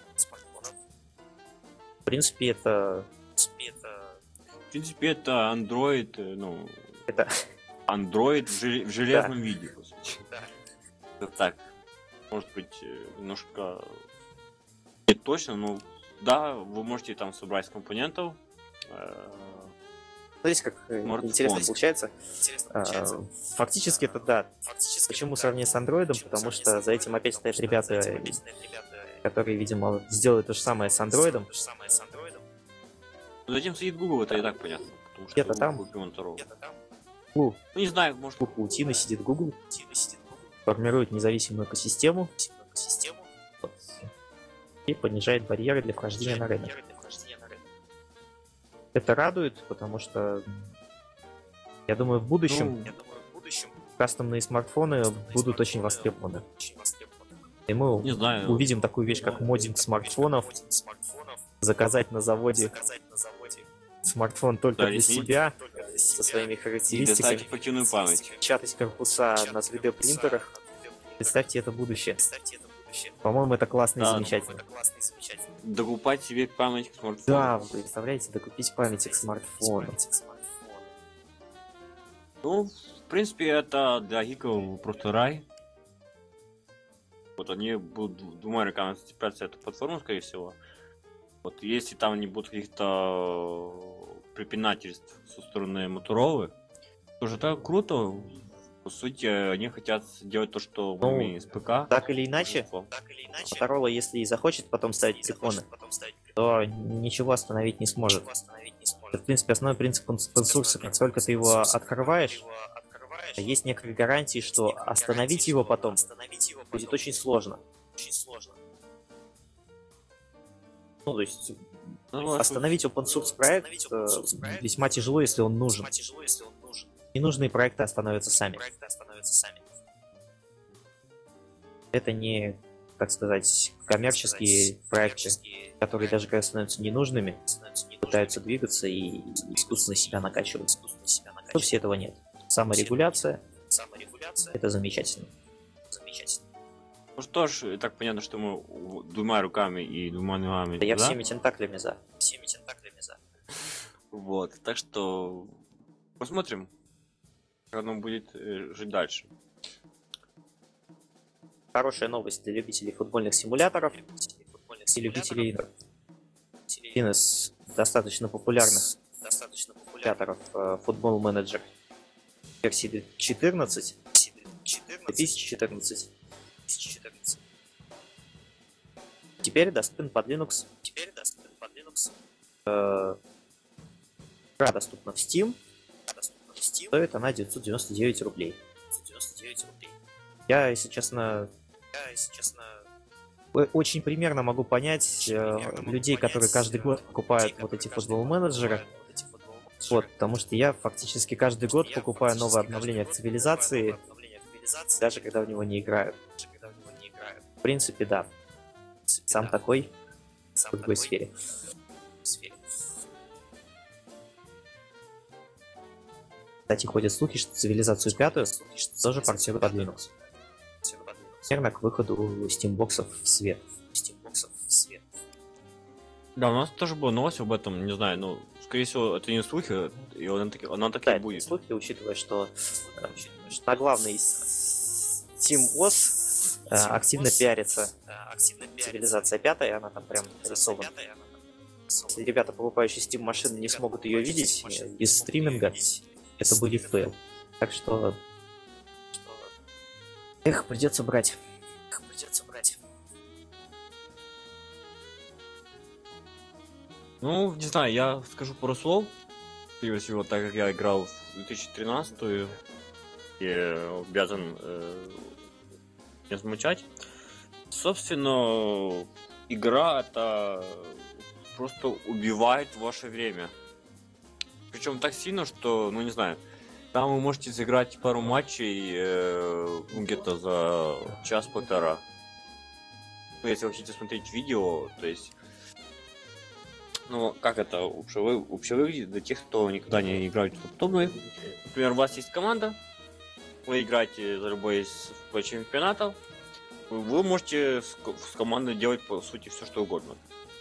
В принципе, это... В принципе, это Android, ну... Это... Android в железном виде, по сути. Это так. Может быть, немножко... Не точно, но... Да, вы можете там собрать с компонентов. Смотрите, как Смартфон. интересно получается. Фактически это да. Почему сравнить с андроидом? Потому что за этим опять стоят ребята, которые, видимо, сделают то же самое с андроидом. Но затем сидит Google, это и так понятно. Потому что Где-то Google там. купил Motorola. Ну, Ну, не знаю, может... у паутины сидит Google, формирует независимую экосистему вот, и понижает барьеры для вхождения на рынок. Это радует, потому что я думаю, в будущем кастомные смартфоны будут очень востребованы. И мы Не знаю. увидим такую вещь, как моддинг смартфонов, заказать на заводе смартфон только Да, для если- себя, со своими И достать характеристиками, эффективную память. печатать корпуса на 3D принтерах. Представьте, это будущее. По-моему, это классно и Да, замечательно. Докупать себе память к смартфону. Да, вы представляете, докупить память к смартфону. Ну, в принципе, это для гиков просто рай. Вот они будут двумя руками цепляться эту платформу, скорее всего. Вот если там не будет каких-то препинательств со стороны Motorola, тоже так круто. По сути, они хотят делать то, что Ну, мы с ПК. Так или иначе, большинство. Второго, если и захочет потом ставить препоны, то ничего остановить не сможет. Это, в принципе, основной принцип консурса. Как только ты его открываешь, есть некоторые гарантии, что остановить его потом будет очень сложно. Ну, то есть, Ну, остановить open source проект весьма тяжело, если он нужен. Ненужные проекты остановятся сами. Это не, так сказать, коммерческие проекты, которые даже когда становятся ненужными, пытаются двигаться и искусственно себя накачивать. Вовсе этого нет. Саморегуляция — это замечательно. ну что ж, так понятно, что мы двумя руками и двумя ногами. Да я да? всеми тентаклями за. Вот, так что посмотрим, как оно будет жить дальше. Хорошая новость для любителей футбольных симуляторов и любителей игр. Один из достаточно популярных симуляторов Football Manager версии 14, 2014. Теперь доступен под Linux. Игра доступна в Steam. Стоит она 999 рублей. Я, если честно, очень примерно могу понять людей, которые каждый год покупают вот эти футбол-менеджеры. Вот, потому что я фактически каждый год покупаю новое обновление к цивилизации, даже когда в него не играю. В принципе, да. Сам такой в другой сфере. Кстати, ходят слухи, что цивилизацию пятую тоже портируют под Linux. Примерно к выходу стимбоксов в свет. Да, у нас тоже была новость об этом, не знаю, ну, скорее всего, это не слухи, и она так Да, и это будет. слухи, учитывая, что на главный SteamOS активно пиарится цивилизация пятая, она там прям нарисована. Если ребята, покупающие Steam машины, не смогут ее видеть без стриминга, это будет фейл. Так что... Эх, придется брать. Ну, не знаю, я скажу пару слов. Прежде всего, так как я играл в 2013-ю, и обязан не замечать. Собственно, игра это просто убивает ваше время. Причем так сильно, что, ну не знаю, там вы можете сыграть пару матчей ну, где-то за час-полтора. Ну, если вы хотите смотреть видео, то есть... Ну, как это вообще выглядит для тех, кто никогда не играет в подобное. Например, у вас есть команда, вы играете за любой из чемпионатов, вы можете с командой делать, по сути, все что угодно.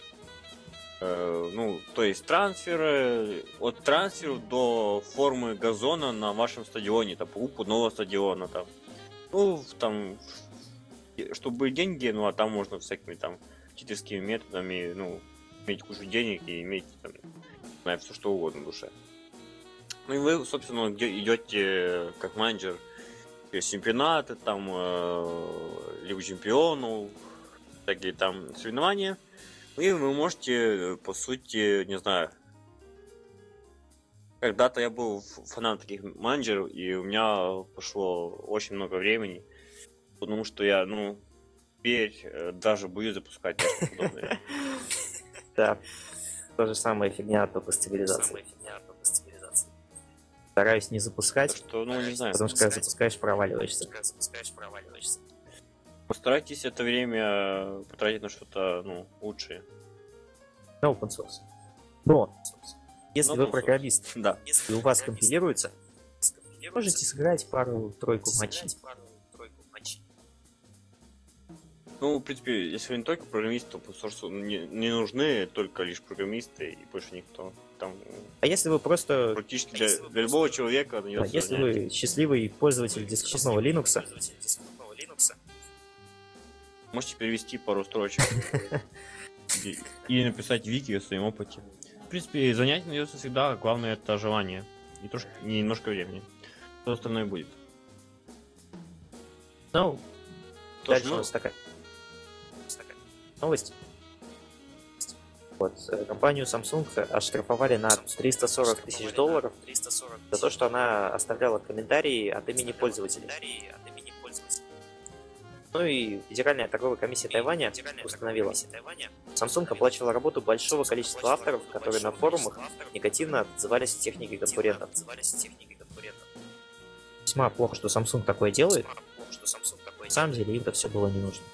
Ну, то есть трансферы, от трансферов до формы газона на вашем стадионе, там, покупку нового стадиона, там. Ну, там, чтобы были деньги, ну, а там можно всякими там читерскими методами, ну, иметь кучу денег и иметь, там, не знаю, все что угодно в душе. Ну и вы, собственно, идете как менеджер чемпионаты, там, Лигу чемпионов, такие там соревнования. И вы можете, по сути, не знаю, когда-то я был фанатом таких менеджеров, и у меня пошло очень много времени, потому что я, ну, теперь даже боюсь запускать нечто подобное. Да, то же самое фигня, только с цивилизацией. Стараюсь не запускать, Что, ну, не знаю. потому что когда запускаешь, проваливаешься. Постарайтесь это время потратить на что-то, ну, лучшее. На open source. Но, если На вы open source. программист, Да. и у вас компилируется, можете сыграть пару-тройку матчей. Ну, в принципе, если вы не только программист, то open source не нужны только лишь программисты и больше никто. Там А если вы просто... практически для любого человека Да, если вы счастливый пользователь дискретного Linux, можете перевести пару строчек и написать вики о своем опыте. В принципе, занятие найдется всегда, главное это желание и немножко времени. Что остальное будет. Ну, Тоже, дальше у нас такая новость. Вот, компанию Samsung оштрафовали на $340 тысяч за то, что она оставляла комментарии от имени пользователей. Ну и Федеральная торговая комиссия Тайваня установила, Samsung оплачивала работу большого количества авторов, которые на форумах негативно отзывались о технике конкурентов. Весьма плохо, что Samsung такое делает. На самом деле им это все было не нужно.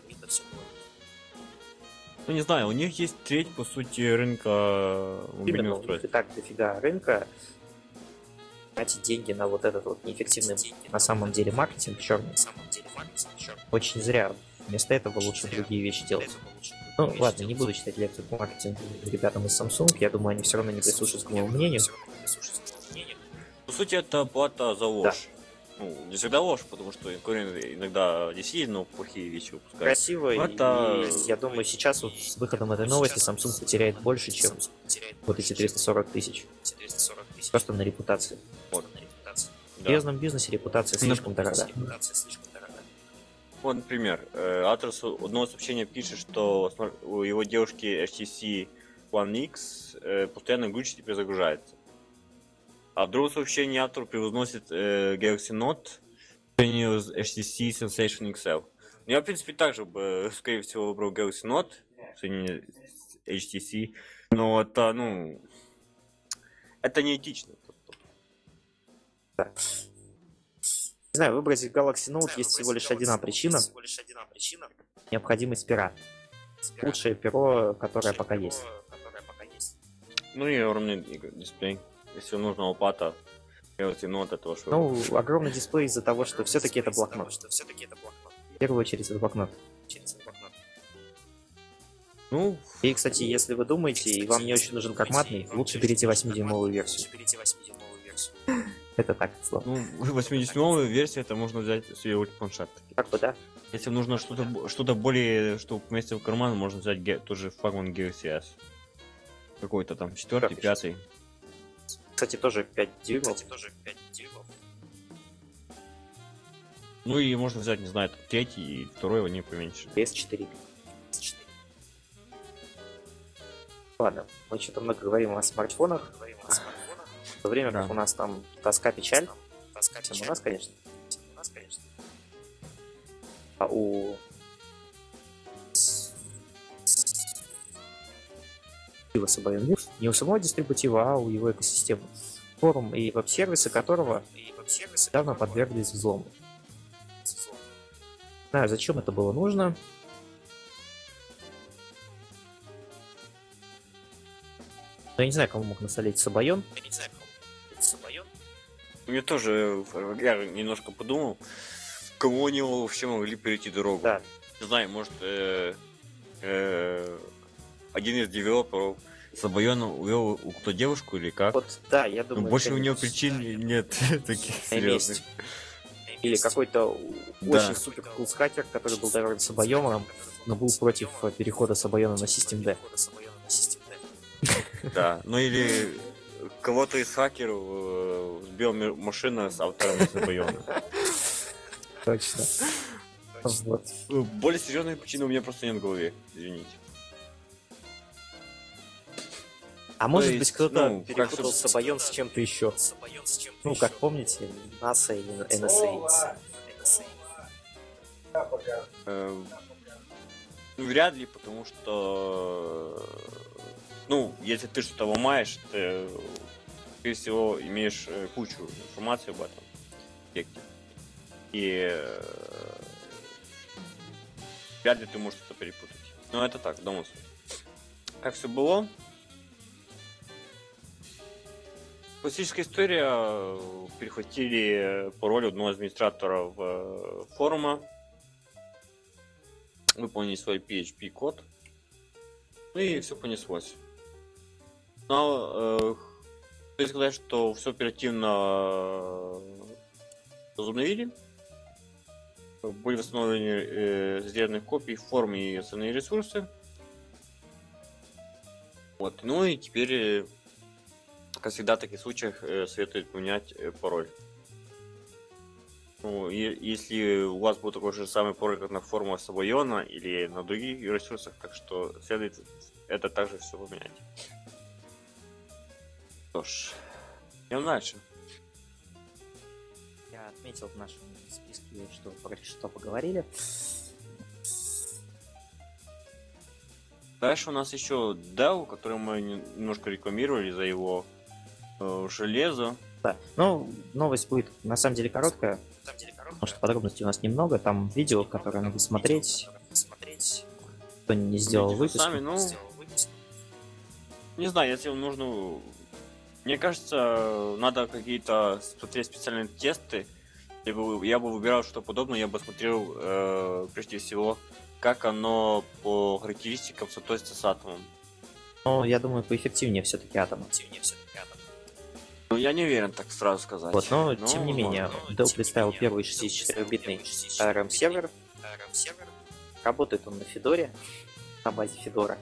ну не знаю, у них есть треть, по сути, рынка мобильных Именно, у них устройств. и так дофига рынка. Тратить деньги на вот этот вот неэффективный на самом деле маркетинг черный. Очень зря. Вместо этого лучше другие вещи делать. Ну ладно, не буду читать лекцию по маркетингу ребятам из Samsung. Я думаю, они все равно не прислушаются к моему мнению. По сути, это плата за ложь. Ну, не всегда ложь, потому что конкуренты иногда действительно плохие вещи выпускают. Красиво, Это- и я думаю, сейчас вот с выходом этой новости Samsung потеряет больше, чем вот эти 340 тысяч. Просто на репутации. Вот. В Да. серьезном бизнесе репутация слишком дорога. Вот, например, автор одного сообщения пишет, что у его девушки HTC One X постоянно глючит и перезагружается. А в другом сообщении автор превозносит Galaxy Note по сравнению с HTC Sensation XL. Ну, я, в принципе, также бы, скорее всего, выбрал Galaxy Note по сравнению с HTC. Но это, ну... Это неэтично. Не знаю, выбрать Galaxy Note есть всего лишь одна причина. Необходимость пера. Лучшее перо, которое пока есть. Ну и огромный дисплей. Если нужна лопата, Galaxy Note это ваш выбор. Ну, огромный дисплей из-за того, что все-таки это блокнот. В первую очередь это блокнот. Ну, И, кстати, если вы думаете, и вам не очень нужен как матный, лучше берите 8-дюймовую версию. Это так, слово. ну 80-новую версию это можно взять себе планшет. Как бы, да? Если нужно что-то более, что поместить в карман, можно взять тот же флагман Galaxy S. Какой-то там 4-й, Так, 5-й. Кстати, тоже 5 дюймов. Ну и можно взять, не знаю, 3-й и 2-й, они поменьше. PS4. Ладно, мы что-то много говорим о смартфонах. В то время как Да. у нас там тоска, печаль. Всем у нас, конечно. А у... не у самого дистрибутива, а у его экосистемы. Форум и веб-сервисы которого недавно подверглись взлому. Не знаю, зачем это было нужно. Но я не знаю, кому мог насолить Собайон. Мне тоже, я немножко подумал, кому они вообще могли перейти дорогу. Да. Не знаю, может, один из девелоперов Сабайона увел у кто девушку или как? Вот, да, я Ну, думаю... больше у это него причин нет таких месть. серьезных. Или какой-то Да. очень супер кул хакер, который был доволен Собайоном, но был против перехода Собайона на System D. Да, ну или кого-то из хакеров сбил машина с автором Сабайона. Точно. Вот. Более серьезной причины у меня просто нет в голове, извините. А может есть, быть, кто-то ну, как перепутал Собайон с чем-то еще. Ну, как помните, NASA или NSA. Ну, вряд ли, потому что... Ну, если ты что-то ломаешь, ты, скорее всего, имеешь кучу информации об этом объекте. И вряд ли ты можешь это перепутать. Но это так, домыслы. Как все было? Классическая история. Перехватили пароль одного администраторов форума. Выполнили свой PHP-код. Ну и все понеслось. Но хочу сказать, что все оперативно возобновили. Были восстановлены сделанных копий, форм и остальные ресурсы. Вот. Ну и теперь, как всегда в таких случаях, советуют поменять пароль. Ну, если у вас будет такой же самый порой, как на форумах Сабайона или на других ресурсах, так что следует это также все поменять. Что ж, идем дальше. Я отметил в нашем списке, что про что поговорили. Дальше у нас еще Dell, который мы немножко рекламировали за его железо. Да, ну, новость будет на самом деле короткая, потому что подробностей у нас немного. Там видео, которое надо смотреть. Кто не сделал выпуск. Сами, ну, не знаю, если вам нужно... Мне кажется, надо какие-то смотреть специальные тесты. Я бы выбирал что подобное, я бы смотрел прежде всего, как оно по характеристикам соотносится с атомом. Ну, я думаю, поэффективнее все-таки атом. Ну, я не уверен, так сразу сказать. Вот, но тем не менее, Dell представил первый 64-битный ARM сервер. Работает он на Федоре, на базе Федора.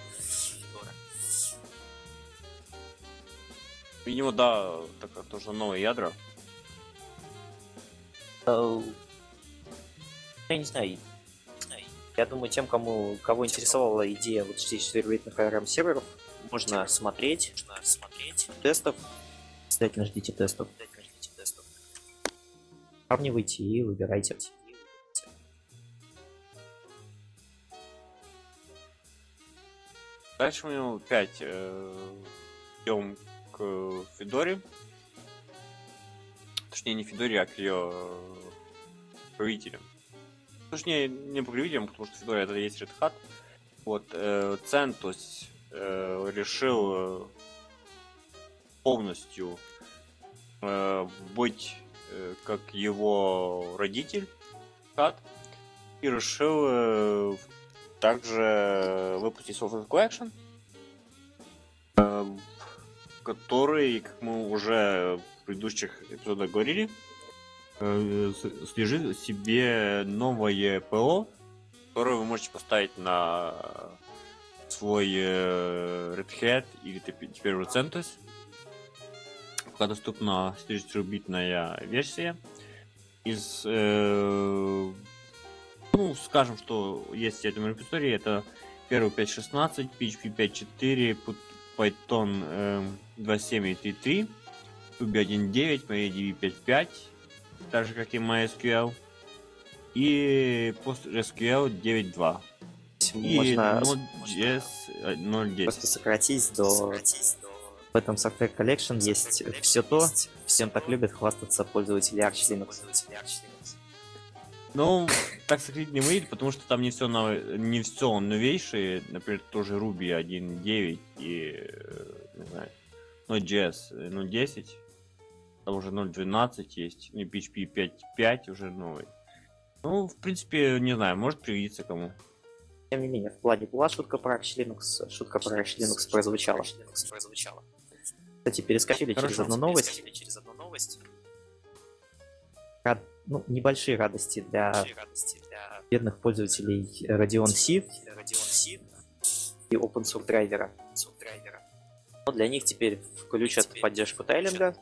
Видимо, да, так как тоже новые ядра. Я не знаю. Я думаю, тем, кого интересовала идея вот 64-битных ARM серверов, можно смотреть тестов. Обязательно ждите тестов. Сравнивайте и выбирайте. Дальше мы опять идем к Федоре. Точнее, не Федоре, а к ее покровителям. Точнее, не покровителям, потому что Федора это есть Red Hat. Вот, CentOS решил полностью быть как его родитель Cat и решил также выпустить Software Collection, который, как мы уже в предыдущих эпизодах говорили, содержит в себе новое ПО, которое вы можете поставить на свой Red Hat или теперь уже CentOS. Пока доступна 64-битная версия из, ну, скажем, что есть в этом репозитории, это первый 5.16, PHP 5.4, Python 2.7 и 3.3, Ruby 1.9, MariaDB 5.5, так же как и MySQL, и PostgreSQL 9.2. И Можно Node.js 0.10. просто сократить до... В этом Software Collection есть все то, всем так любят хвастаться пользователи Arch Linux. Ну, так сократить не выйдет, потому что там не все новейшее, например, тоже Ruby 1.9 и, не знаю, Node.js 0.10, там уже 0.12 есть, и PHP 5.5 уже новый. Ну, в принципе, не знаю, может пригодиться кому. Тем не менее, в плане была шутка про Arch Linux, шутка про Arch Linux прозвучала. Кстати, перескочили через одну новость. Ну, небольшие радости для бедных пользователей Radeon C и Open Source драйвера. Но для них теперь включат поддержку тайлинга.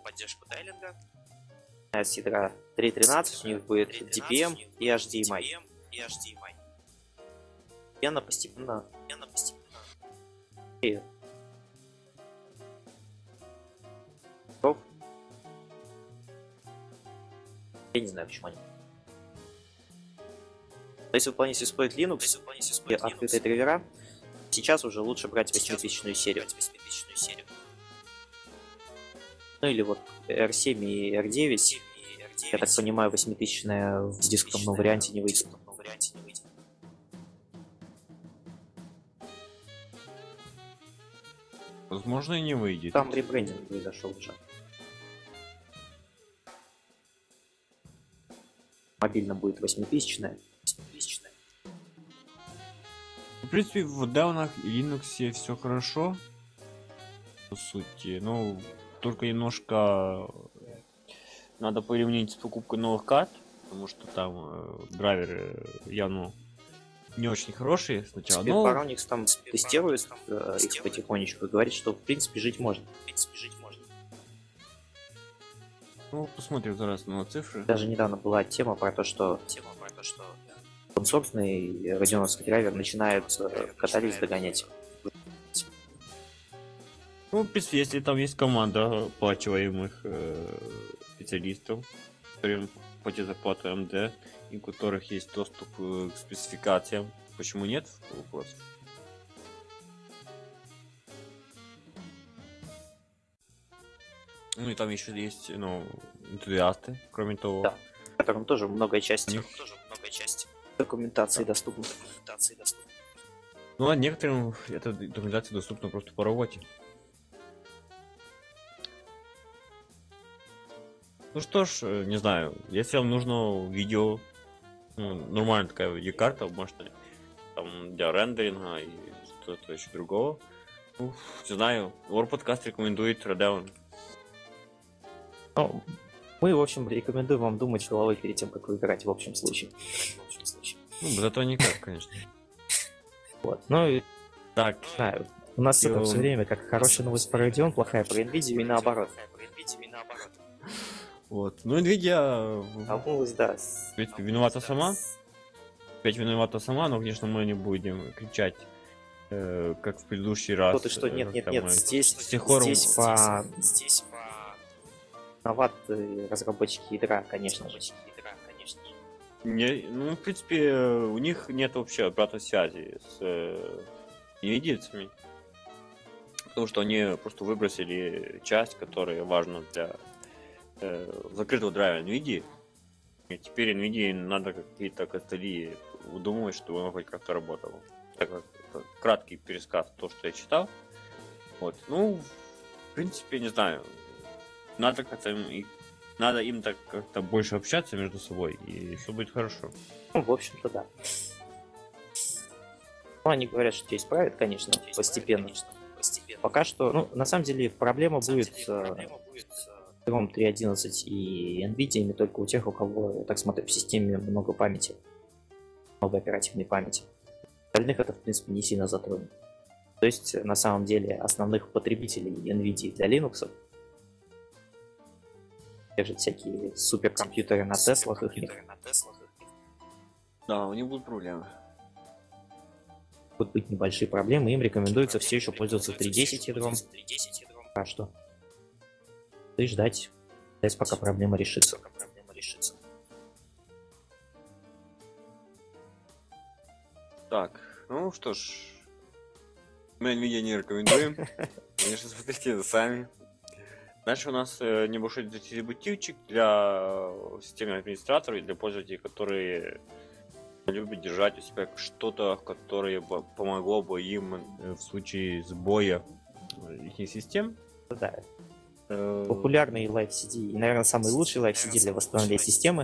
С ядра 3.13 у них будет DPM и HDMI. Постепенно. Я не знаю, почему они. Но если вы планируете использовать Linux и открытые драйвера, сейчас уже лучше брать 8000 серию. Ну или вот R7 и R9. Я так понимаю, 8000 в десктопном варианте не выйдет. Возможно, и не выйдет. Там ребрендинг произошел уже. Мобильно будет 8000. В принципе, в Dell и Linux все хорошо. По сути. Ну, только немножко надо поревнять с покупкой новых карт, потому что там драйверы явно не очень хорошие сначала. Но Paronix там тестирует их потихонечку и говорит, что в принципе жить можно. Ну, посмотрим зараз на цифры. Даже недавно была тема про то, что open-source радионовский драйвер начинают каталист догонять. Ну, в принципе, если там есть команда оплачиваемых специалистов, которым платят зарплату МД, и у которых есть доступ к спецификациям, почему нет? Вопрос. Ну и там еще есть, ну, энтузиасты, кроме того. Да. Которым тоже много части. них- Документации доступны. Ну, а некоторым эта документация доступна просто по работе. Ну что ж, не знаю, если вам нужно видео, ну, нормальная такая видеокарта, может, там для рендеринга и что-то еще другого, ну, не знаю, War Podcast рекомендует Radeon. Ну, мы, в общем, рекомендуем вам думать головой перед тем, как выбирать в общем случае. Ну, без этого никак, конечно. Вот. Ну и Так, знаю, у нас это Ё. все время как хорошая новость про Radeon, плохая про Nvidia и наоборот. вот. Ну, Nvidia, Столкнулась, да, в принципе, виновата сама. Опять виновата сама, но, конечно, мы не будем кричать, как в предыдущий раз. что-то, что нет, когда мы здесь с тех пор здесь виноваты разработчики ядра, конечно же. ну, в принципе, у них нет вообще обратной связи с невидимцами. Потому что они просто выбросили часть, которая важна для закрытого драйвера NVIDIA. И теперь NVIDIA надо какие-то костыли удумывать, чтобы оно хоть как-то работало. Так как краткий пересказ, то, что я читал. Вот. Ну, в принципе, не знаю. Надо им так как-то больше общаться между собой, и все будет хорошо. Ну, в общем-то, да. Ну, они говорят, что здесь исправят, конечно, постепенно. Пока что, ну, на самом деле, проблема будет с Chrome 3.11 и NVIDIA только у тех, у кого, я так смотрю, в системе много памяти, много оперативной памяти. Остальных это, в принципе, не сильно затронет. То есть, на самом деле, основных потребителей NVIDIA для Linux, те же всякие суперкомпьютеры на Теслах, их Да, у них будут проблемы. будут быть небольшие проблемы, им рекомендуется все еще пользоваться 3.10 ядром. А что? И ждать, пока проблема решится. Так, ну что ж, мы NVIDIA не рекомендуем. Конечно, смотрите это сами. Дальше у нас небольшой дистрибутивчик для системных администраторов и для пользователей, которые любят держать у себя что-то, которое помогло бы им в случае сбоя их систем. Да. Популярный Live CD и, наверное, самый лучший Live CD для восстановления системы.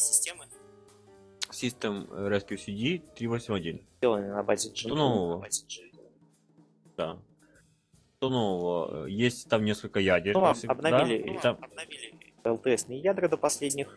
System Rescue CD 381. Сделанный на базе Что нового? Да. Что нового? Есть там несколько ядер. Ну, как всегда. обновили Там, LTS-ные ядра до последних.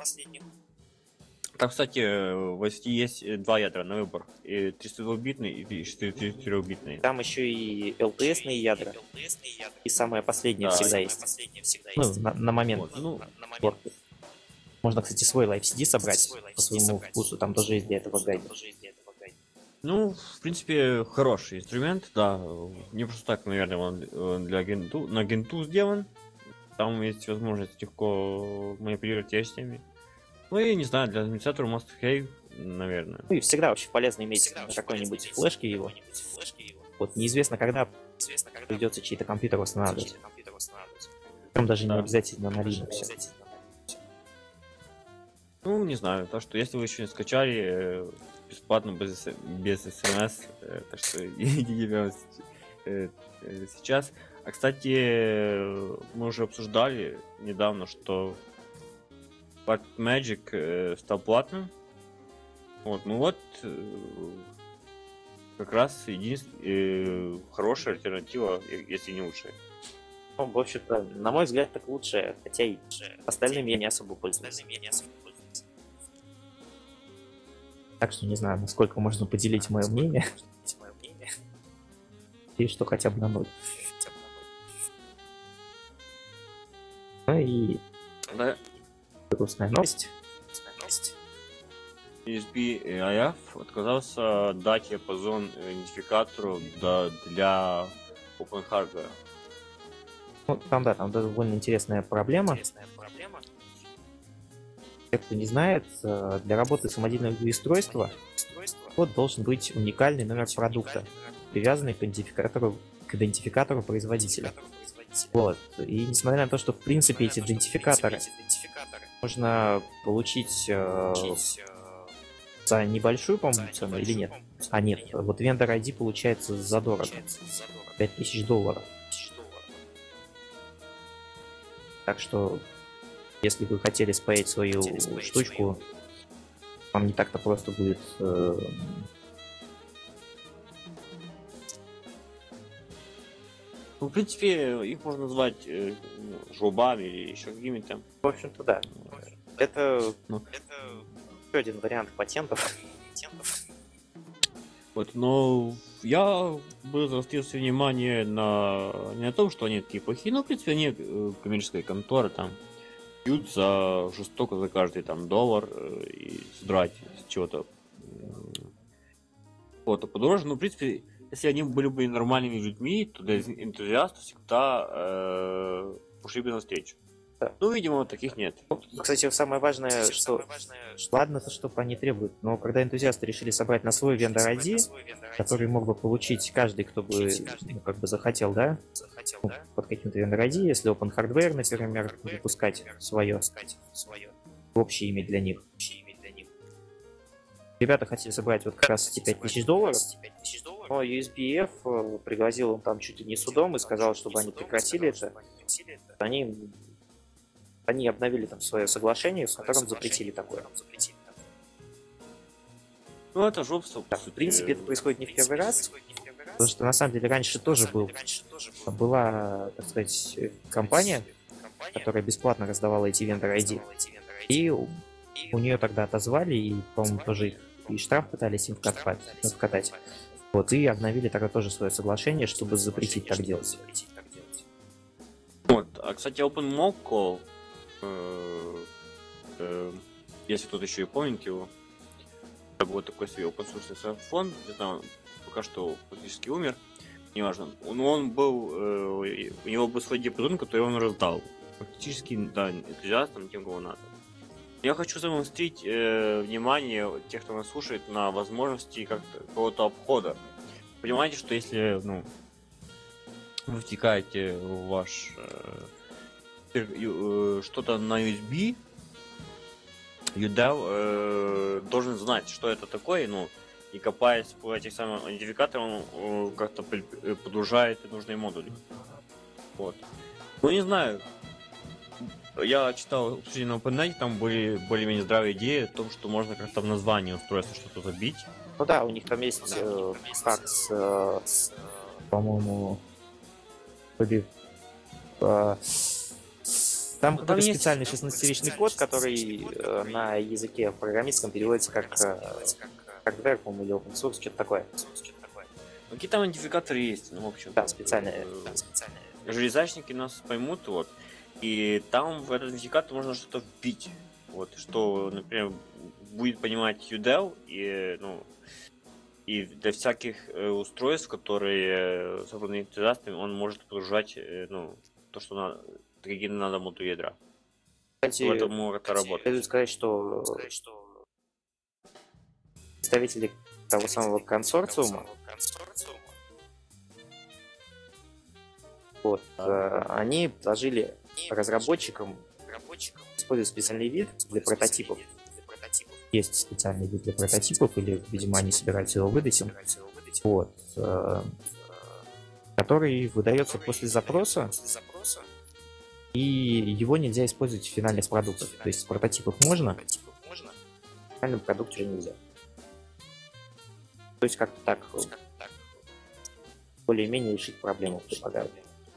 там, кстати, в ST есть два ядра на выбор. И 32-битный и 64-битный. Там еще и LTS-ные ядра. И самое последнее Да. всегда есть. Ну, на момент. Вот, ну, сборки. Можно, кстати, свой Live CD собрать по своему вкусу. Там тоже есть для этого гайд. ну, в принципе, хороший инструмент, да. Не просто так, наверное, он для генту, на генту сделан. Там есть возможность легко манипулировать частями. Ну и не знаю, для администратора must have, наверное. Ну и всегда очень полезно иметь на какой-нибудь флешке его. Вот неизвестно, когда придется чей-то компьютер восстанавливать. Причем даже не Да. обязательно на Linux. Ну, не знаю, так что если вы еще не скачали бесплатно, без смс, так что идите прямо сейчас. А кстати, мы уже обсуждали недавно, что Magic стал платным. Вот, ну вот, как раз единственная хорошая альтернатива, если не лучшая. Ну, в общем-то, на мой взгляд, так лучше, хотя и остальным я не особо пользуюсь. Так что не знаю, насколько можно поделить мое мнение. И что хотя бы на 0. Ну и Да, Грустная новость. USB AF отказался дать диапазон идентификатору для Open Hardware. Ну, там довольно интересная проблема. Те, кто не знает, для работы самодельного устройства вот должен быть уникальный номер продукта, привязанный к идентификатору производителя. Вот. И несмотря на то, что в принципе эти идентификаторы можно получить за небольшую, по-моему, цену или нет? А нет, вот Vendor ID получается задорого. $5000. Так что, если вы хотели спаять свою штучку, вам не так-то просто будет Ну, в принципе, их можно назвать жлобами или еще какими-то. в общем-то, да. Это Ну. еще один вариант патентов. Вот, но я бы заострил свое внимание не на том, что они такие плохие, но, в принципе, они коммерческие конторы там бьют жестоко за каждый там доллар и содрать с чего-то подороже. Ну, в принципе, если они были бы нормальными людьми, то для энтузиастов всегда пошли бы навстречу. Да. Ну, видимо, таких нет. Кстати, самое важное, что ладно-то, что они требуют, но когда энтузиасты решили собрать на свой Vendor ID, который мог бы получить каждый, кто бы как бы захотел, да, под каким-то Vendor ID, если Open Hardware, например, выпускать свое общее имя для них. Ребята хотели собрать вот как раз эти $5000, но USBF пригрозил им там чуть ли не судом и сказал, чтобы они прекратили это. Они обновили там свое соглашение, в котором запретили такое. Ну, это жопство. Да, в принципе, это происходит не в первый раз, потому что на самом деле раньше тоже была, так сказать, компания, которая бесплатно раздавала эти Vendor ID, и у нее тогда отозвали, и, по-моему, тоже и штраф пытались им вкатать. Вот, и обновили тогда тоже свое соглашение, чтобы запретить так делать. Вот. А, кстати, OpenMoko, если кто-то еще и помнит его, это был такой себе open source фонд, не знаю, пока что практически умер, неважно. Он был, у него был свой диапазон, который он раздал. Фактически, да, энтузиастам, тем, кого надо. Я хочу замонстрить внимание тех, кто нас слушает, на возможности какого-то обхода. Понимаете, что если, вы втыкаете в ваш что-то на USB, UDEV должен знать, что это такое, и копаясь по этих самых идентификаторах, он как-то подгружает нужные модули. Вот. Ну, не знаю. Я читал обсуждение на OpenNet, там были более-менее здравые идеи о том, что можно как-то в названии устройства что-то забить. Ну да, у них там есть как по-моему, там какой-то специальный 16-речный код, который на языке программистском переводится как hardware, по-моему, или open source, что-то такое. Какие там идентификаторы есть, в общем. Да, специальные. Железачники нас поймут, вот. И там в этот идентификатор можно что-то вбить. Вот, что, например, будет понимать UDEV и для всяких устройств, которые собраны энтузиастами, он может подгружать то, что надо, какие надо модуль ядра. Кстати, в этом может работать. Следует сказать, что представители того самого консорциума, вот, они предложили разработчикам использовать специальный вид для прототипов. Есть специальный вид для прототипов, или, видимо, они собираются его выдать им, вот, который выдается после запроса, и его нельзя использовать в финальных продуктах. То есть в прототипах можно, в финальном продукте уже нельзя. То есть как-то так более-менее решить проблему предлагают.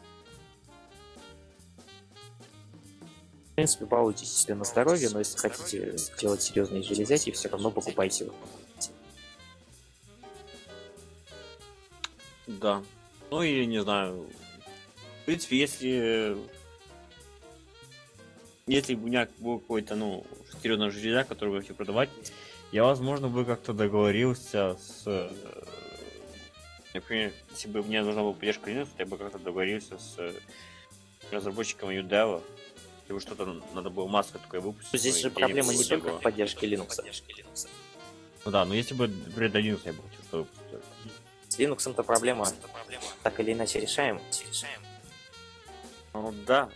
В принципе, балуйтесь себе на здоровье, но если хотите делать серьезные железяки, все равно покупайте его. Да. Ну и не знаю. В принципе, если если бы у меня был какой-то, ну, шестеренная железа, который бы я хотел продавать, я, возможно, бы как-то договорился с... Например, если бы мне нужна была поддержка Linux, я бы как-то договорился с разработчиком UDEV, если бы что-то надо было маска такое выпустить. Здесь же проблема не только в поддержке Linux. Ну да, но если бы, например, до Linux я бы хотел что выпустить. С Linux-то проблема так или иначе решаем. Ну да.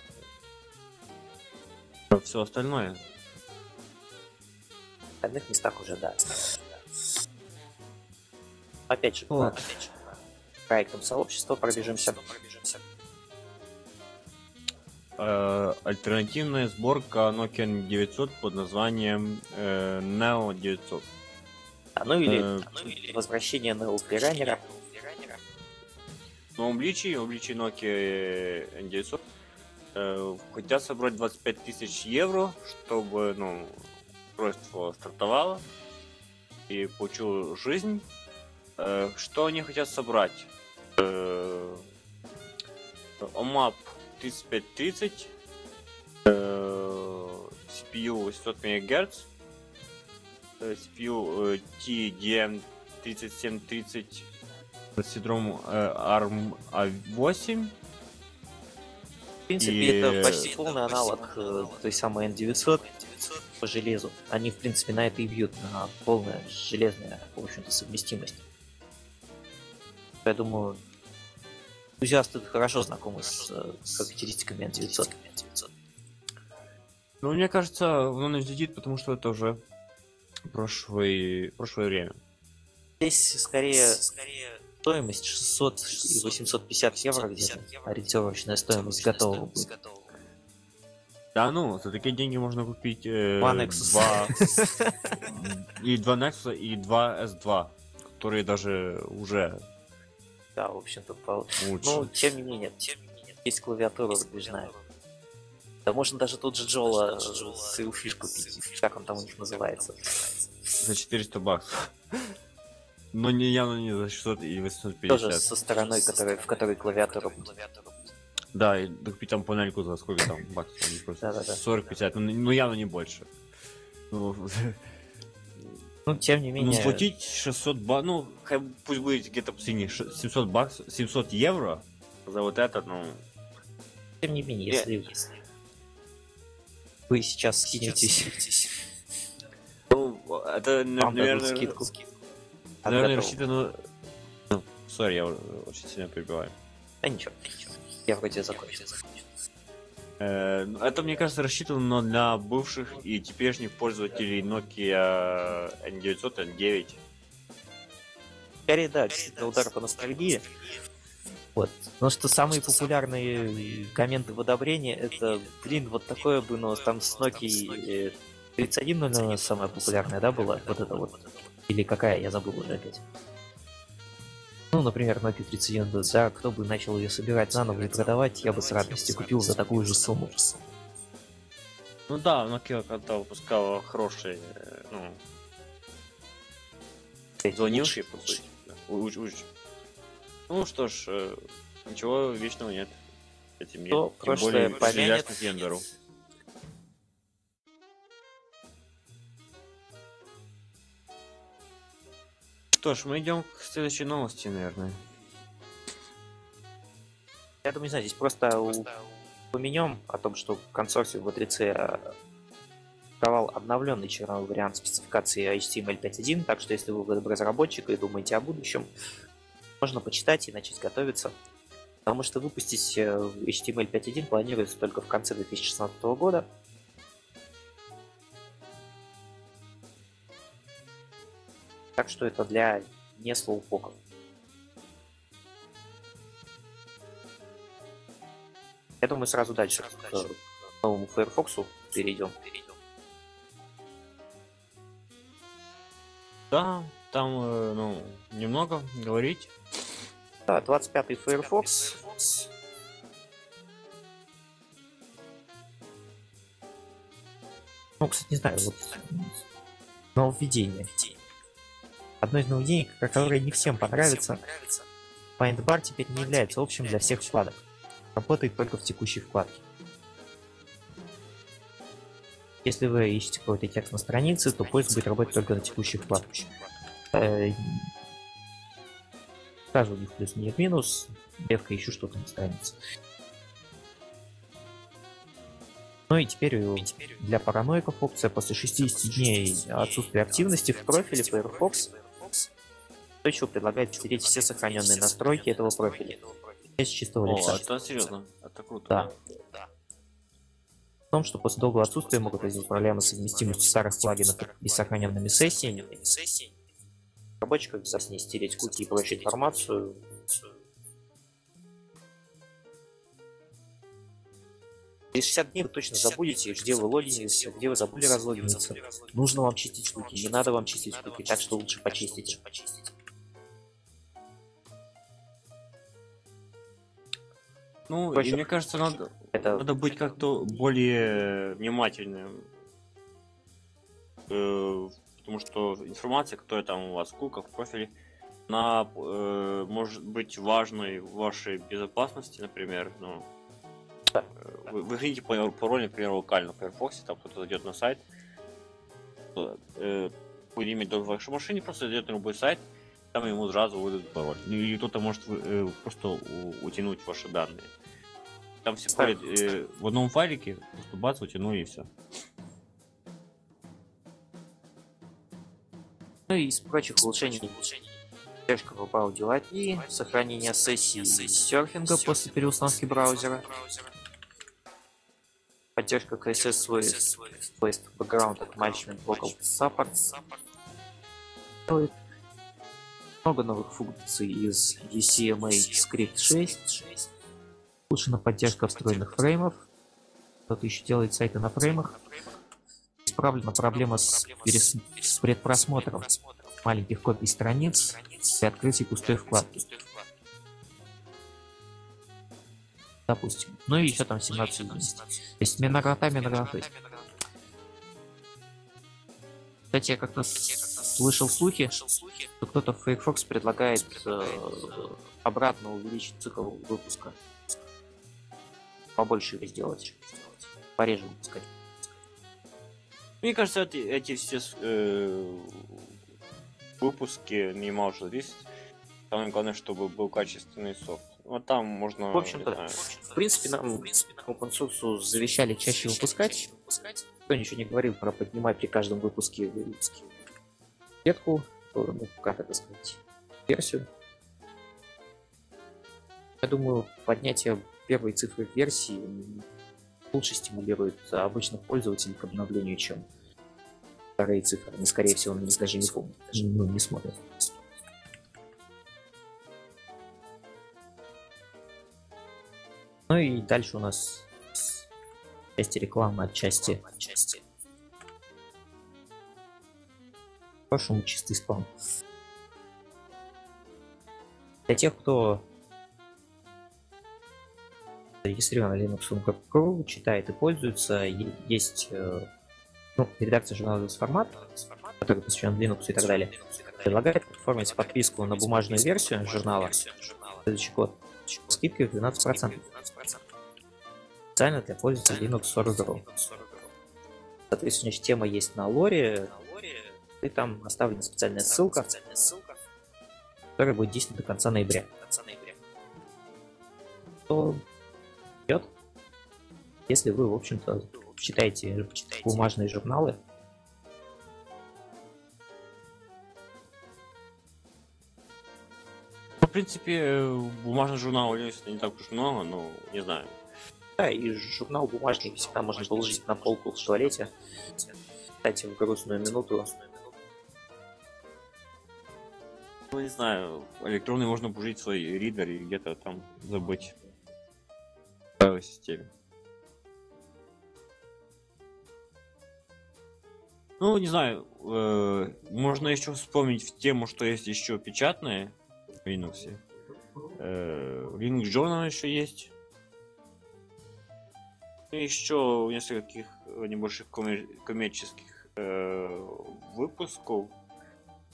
Все остальное. В остальных местах уже да. Опять же, Вот. по проектам сообщества пробежимся. Альтернативная сборка Nokia 900 под названием Neo 900. Ну или возвращение Neo Freerunner. В обличии Nokia N900 хотят собрать 25 тысяч евро, чтобы, ну, устройство стартовало и получило жизнь. Что они хотят собрать? OMAP 3530, CPU 800 МГц, CPU TDM 3730 с ядром ARM A8. В принципе, это почти полный аналог той самой N900 по железу. Они, в принципе, на это и бьют, на полная железная, в общем-то, совместимость. Я думаю, энтузиасты хорошо знакомы с характеристиками N900. Ну, мне кажется, он взлетит, потому что это уже прошлое время. Здесь скорее стоимость 600 и 850 евро где-то. Ориентировочная стоимость готового будет. Да ну, за такие деньги можно купить Два Nexus. И 2 Nexus, и 2 S2, которые даже уже Да, в общем-то, лучше. ну, тем не менее, есть клавиатура выдвижная. Да можно даже тут же Джола Sailfish купить, как он там у них называется. За 400 баксов. Но явно не за 600 и 850. Тоже со стороной, в которой клавиатура. Да, и купить там панельку за сколько там баксов? Они просто Да. 40-50, ну явно не больше. Ну, тем не менее... Ну, сплатить 600 баксов, ну, пусть будет где-то посредине 700 баксов, 700 евро за вот этот, ну... Тем не менее, если вы сейчас скинетесь... Ну, это, наверное, скидку. Наверное, рассчитано... Ну, сори, я очень сильно перебиваю. Да ничего. Я вроде закончил. Это, мне кажется, рассчитано для бывших и теперешних пользователей Nokia N900, N9. Скорее, да, действительно удар по ностальгии. Вот. Но что самые популярные комменты в одобрении, это, вот такое бы, но там с Nokia 31, наверное, самая популярная, да, была? Вот это вот. Или какая, я забыл уже опять. Ну, например, Nokia 31, да, кто бы начал ее собирать заново и продавать, я бы с радостью купил за такую же сумму. Ну да, Nokia когда выпускала хорошие, ну, звонившие, по сути. Ну что ж, ничего вечного нет. Этим нет. То Тем более помянет. к вендору. Что ж, мы идем к следующей новости, наверное. Я думаю, не знаю, здесь просто упомянем о том, что консорциум V3C давал обновленный черновой вариант спецификации HTML 5.1, так что если вы веб-разработчик и думаете о будущем, можно почитать и начать готовиться. Потому что выпустить HTML 5.1 планируется только в конце 2016 года. Так что это для не слоупоков. Я думаю, сразу дальше к новому Firefox перейдем. Да, там, ну, немного говорить. Да, 25-й Firefox. Ну, кстати, не знаю, вот нововведение. Одно из нововведений, которое не всем понравится. Findbar теперь не является общим для всех вкладок. Работает только в текущей вкладке. Если вы ищете какой-то текст на странице, то поиск будет работать только на текущих вкладках. Также у них плюс нет минус, редко ищу что-то на странице. Ну и теперь для параноиков опция после 60 дней отсутствия активности в профиле Firefox еще предлагает стереть все сохраненные настройки этого профиля с чистого лица. Это серьезно, это круто. Да. В том, что после долгого отсутствия могут возникнуть проблемы с совместимостью старых плагинов и сохраненными сессиями. Разработчикам безопаснее стереть куки и прочую информацию. Через 60 дней вы точно забудете, где вы логинились, где вы забыли разлогиниться. Нужно вам чистить куки, не надо вам чистить куки, так что лучше почистите. Ну, и мне кажется, надо быть как-то более внимательным. Потому что информация, которая там у вас в куках, в профиле, она может быть важной в вашей безопасности, например. Ну, вы храните пароль, например, локально в Firefox, там кто-то зайдет на сайт, будет иметь доступ к вашей машине, просто зайдет на любой сайт, там ему сразу выдадут пароль. Или кто-то может просто утянуть ваши данные. Там все ходят в одном файлике, просто бац, утянули и все. Ну и из прочих улучшений поддержка в Audio API, сохранение сессии серфинга после переустановки браузера, поддержка CSS свойств Background Management Local Support, много новых функций из UCMA Script 6, улучшена поддержка встроенных фреймов, кто-то еще делает сайты на фреймах, исправлена проблема с предпросмотром маленьких копий страниц при открытии пустой вкладки. Допустим. Ну и еще там 17 есть. То есть миногрота. Кстати, я как-то слышал слухи, что кто-то в Firefox предлагает обратно увеличить цикл выпуска. Побольше его сделать. Пореже выпускать. Мне кажется, эти все выпуски не мало что зависит. Самое главное, чтобы был качественный софт. Вот там можно... В общем-то, в принципе, нам open source завещали чаще выпускать. Кто ничего не говорил про поднимать при каждом выпуске ветку, ну, как это сказать, версию. Я думаю, поднятие первой цифры версии лучше стимулирует обычных пользователей к обновлению, чем вторые цифры. Они, скорее всего, на них даже не помнят, даже не смотрят. Ну и дальше у нас часть рекламы отчасти. По-вашему, чистый спам. Для тех, кто зарегистрирован на Linux.ru, читает и пользуется, есть редакция журнала формат, который посвящен Linux и так далее, предлагает оформить подписку на бумажную версию журнала следующий год с скидкой в 12%. Специально для пользователей Linux.ru. Соответственно, тема есть на лоре, и там оставлена специальная ссылка, которая будет действовать до конца ноября. Кто идет, если вы, в общем-то, читаете бумажные журналы. В принципе, бумажных журналов не так уж много, но не знаю. Да, и журнал бумажный всегда можно положить на полку в туалете. Кстати, в грустную минуту. Ну, не знаю, электронный можно положить в свой ридер и где-то там забыть в файловой системе. Ну, не знаю, можно еще вспомнить в тему, что есть еще печатные в Linux. Linux Journal еще есть. И еще несколько таких небольших коммерческих выпусков.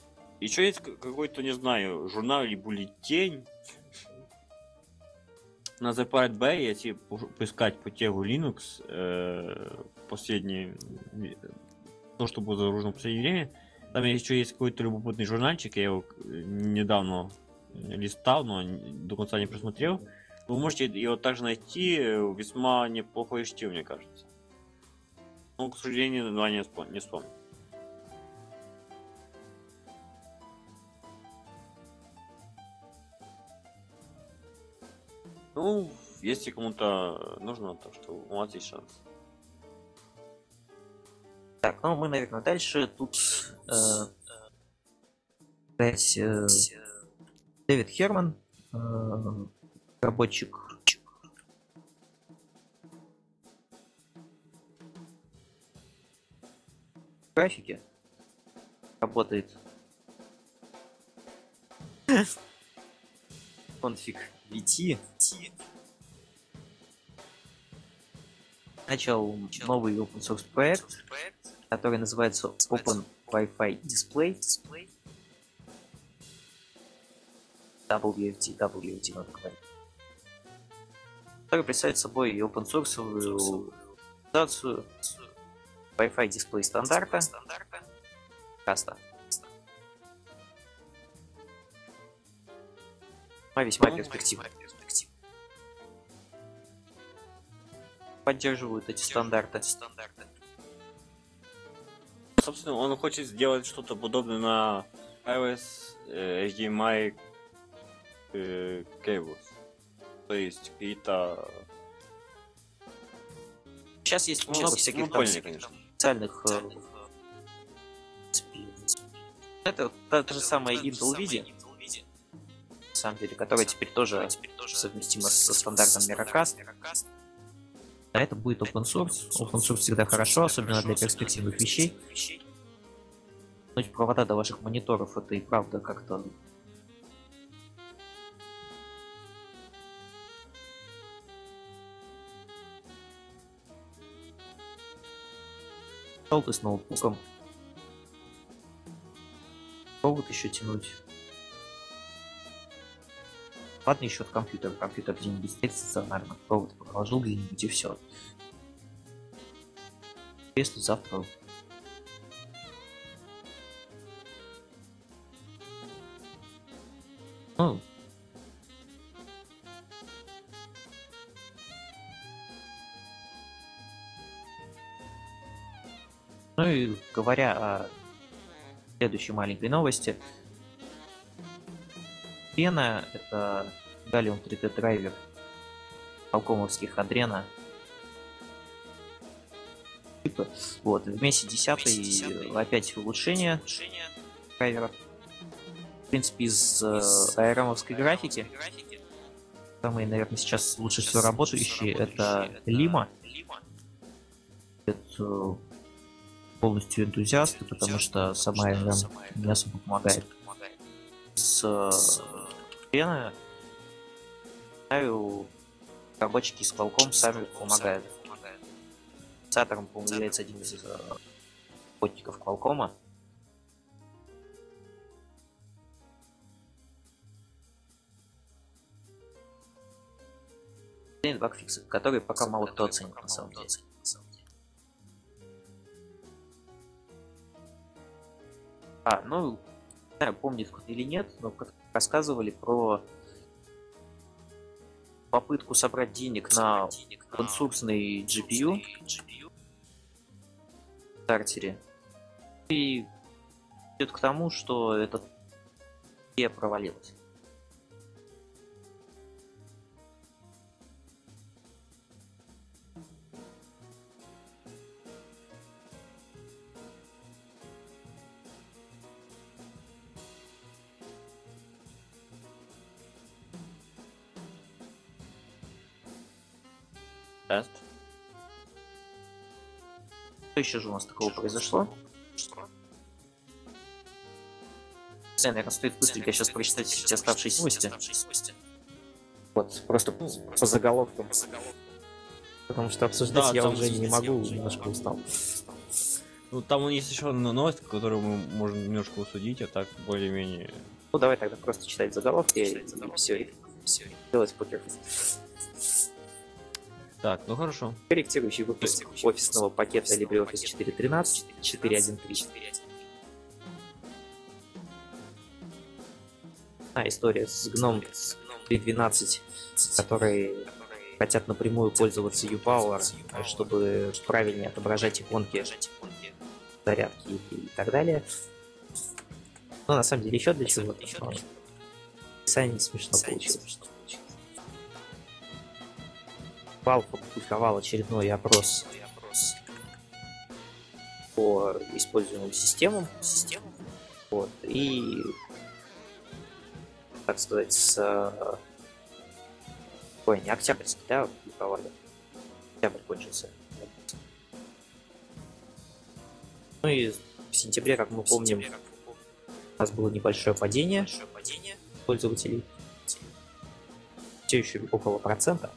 Еще есть какой-то, не знаю, журнал или бюллетень. на The Pirate Bay, если поискать по тегу Linux, последнее, то, что было загружено в последнее время, там еще есть какой-то любопытный журнальчик, я его недавно листал, но до конца не просмотрел. Вы можете его также найти в весьма неплохой чтиве, мне кажется. Но, к сожалению, название не вспомню. Ну, если кому-то нужно, то что у вас есть шанс. Так, ну мы, наверное, дальше. Тут опять Дэвид Херман, разработчик графики, работает конфиг VT. Начал новый open source проект, который называется Open Wi-Fi Display. WFD надо говорить. Который представляет собой open source реализацию Wi-Fi дисплей стандарта каста. Весьма перспективно. Поддерживают эти стандарты. Собственно, он хочет сделать что-то подобное на iOS HDMI cables. То есть какие-то... Сейчас есть много всяких специальных... Это та же самая Intel Vidi, на самом деле, которая теперь тоже совместима со стандартом Miracast. А это будет open source. Open source всегда хорошо, особенно для перспективных вещей. Но провода до ваших мониторов — это и правда как-то... Шел ты с ноутбуком. Провод еще тянуть. Ладно, еще от компьютера. Компьютер где-нибудь стоит стационарно. Провод положил где-нибудь и все. Если завтра... Ну... Ну и говоря о следующей маленькой новости. Пена — это Gallium 3D драйвер Qualcomm'овских Adreno. Вот, в месяце 10 опять улучшение драйвера. В принципе, из ARM-овской графики самые, наверное, сейчас лучше всего работающие — это Lima. Это полностью энтузиасты, потому что сама ARM не особо помогает. С Пены, знаю, разработчики с Qualcomm сами помогают. Инициатором, по-моему, является один из работников Qualcomm. Багфиксы, которые пока мало кто оценит на самом деле. Ну, не знаю, помнит кто или нет, но как рассказывали про попытку собрать денег на open-sourceный GPU в стартере. И идет к тому, что эта идея провалилась. Тест. Что еще же у нас такого произошло? Наверное, стоит быстренько сейчас прочитать все оставшиеся новости. Вот, просто по заголовкам. Потому что обсуждать я уже не могу, немножко устал. Ну, там есть еще одна новость, которую мы можем немножко усудить, а так более-менее... Ну, давай тогда просто читать заголовки и все, делать покер. Так, ну хорошо. Корректирующий выпуск офисного пакета LibreOffice 4.13, 4.1.3. История с GNOME 3.12, которые хотят напрямую пользоваться UPower, чтобы правильнее отображать иконки зарядки и так далее. Но на самом деле еще для чего-то. Описание смешно получилось. Valve опубликовал очередной опрос по используемым системам. Вот, и, так сказать, ой, не октябрьский, да, опубликовали. Октябрь кончился. Ну и в сентябре, как мы помним, у нас было небольшое падение пользователей. Все еще около процента.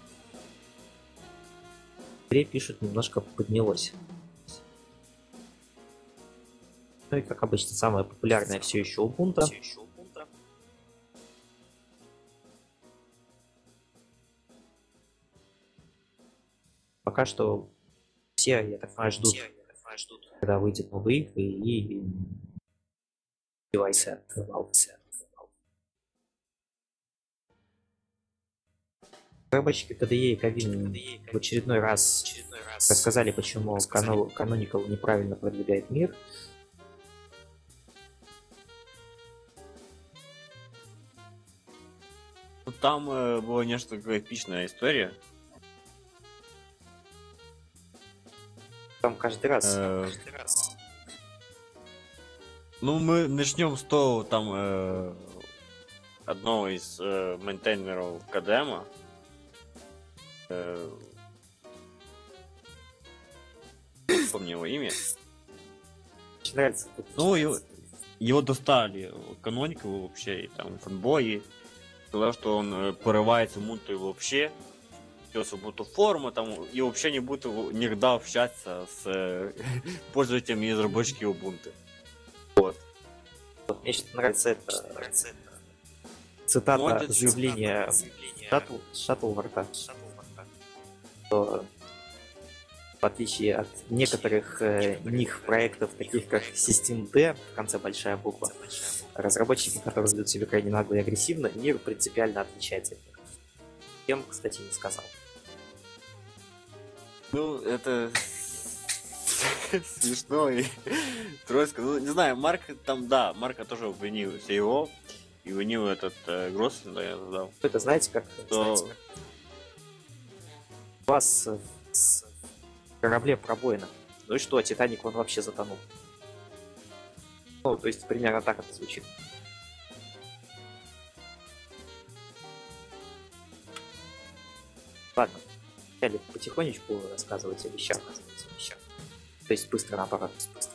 Пишут, немножко поднялось. Ну и как обычно, самое популярное все еще Ubuntu. Пока что все, я так понимаю, ждут, когда выйдет новый их и девайсы от Valve. Разработчики KDE и Kavin в очередной раз рассказали, почему Canonical неправильно продвигает мир. Там была несколько эпичная история. Там каждый раз. Ну, мы начнем с того, там одного из мейнтейнеров Кадема. Помню его имя. Очень нравится. Ну, его достали Canonical вообще, и там фанбои. Сказал, что он порывается Ubuntu вообще. Все Ubuntu форма, там, и вообще не будет никогда общаться с пользователями и разработчиками Ubuntu. Вот. Мне сейчас нравится это цитата заявления Шаттлворта, что в отличие от некоторых них проектов, таких как Systemd, в конце большая буква, разработчики, которые ведут себя крайне нагло и агрессивно, мир принципиально отличается от них. Кем, кстати, не сказал. Ну, это смешно и тройска. Ну, не знаю, Марк там, да, Марка тоже обвинил его и обвинил этот Гроссен, да, я задал. Это знаете, как у вас в корабле пробоина. Ну и что, Титаник он вообще затонул. Ну, то есть примерно так это звучит. Ладно, вначале потихонечку рассказывать о вещах. То есть быстро наоборот.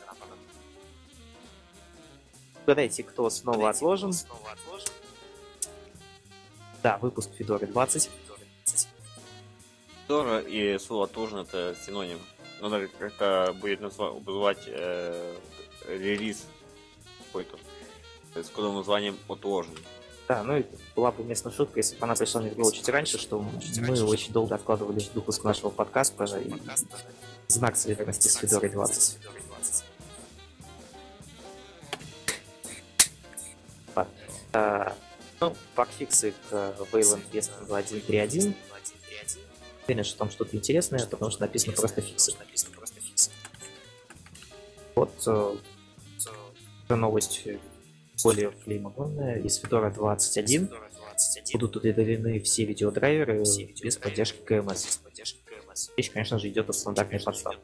Угадайте, кто снова отложен. Да, выпуск Федоры 20. Федора и слово отложен это синоним. Надо как-то будет называть релиз какой-то с кодовым названием отложен. Да, ну и была бы уместная шутка, если бы она пришла мне в голову чуть раньше, что мы очень долго откладывали выпуск нашего подкаста и знак солидарности с Федорой 20. Ну, багфиксы к Wayland West 1.3.1. Уверен, что там что-то интересное, потому что написано просто фиксы. Вот новость более клеймованная. Из Fedora 21 будут удалены все видеодрайверы без поддержки КМС. Речь, конечно же, идет о стандартной подставке.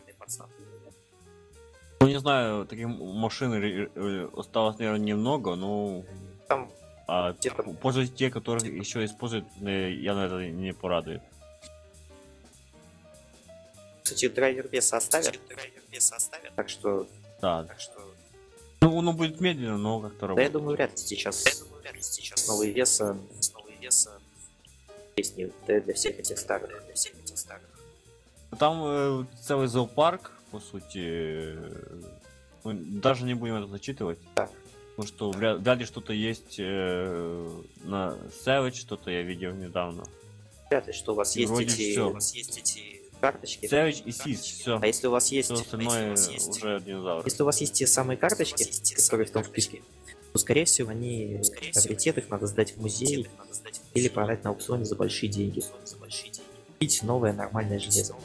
Ну, не знаю, таких машин осталось, наверное, немного, но Там пользователи, те, которые еще используют, я на это не порадует. Кстати, драйвер веса оставят. Так что... Да. Ну, он будет медленно, но как-то Да, работает. я думаю, вряд ли сейчас новый веса есть не для всех этих старых. Там целый зоопарк, по сути. Мы даже не будем это зачитывать. Да. Потому что вряд ли что-то есть на Savage, что-то я видел недавно. Вряд ли, что у вас есть Вроде всё. эти карточки. Savage и Sys, все. А если у вас есть, Все остальное уже динозавры. если у вас есть те самые карточки, которые в том списке, то, скорее всего, они раритет, их надо сдать в музей или продать на аукционе за большие деньги. Купить новое нормальное железо.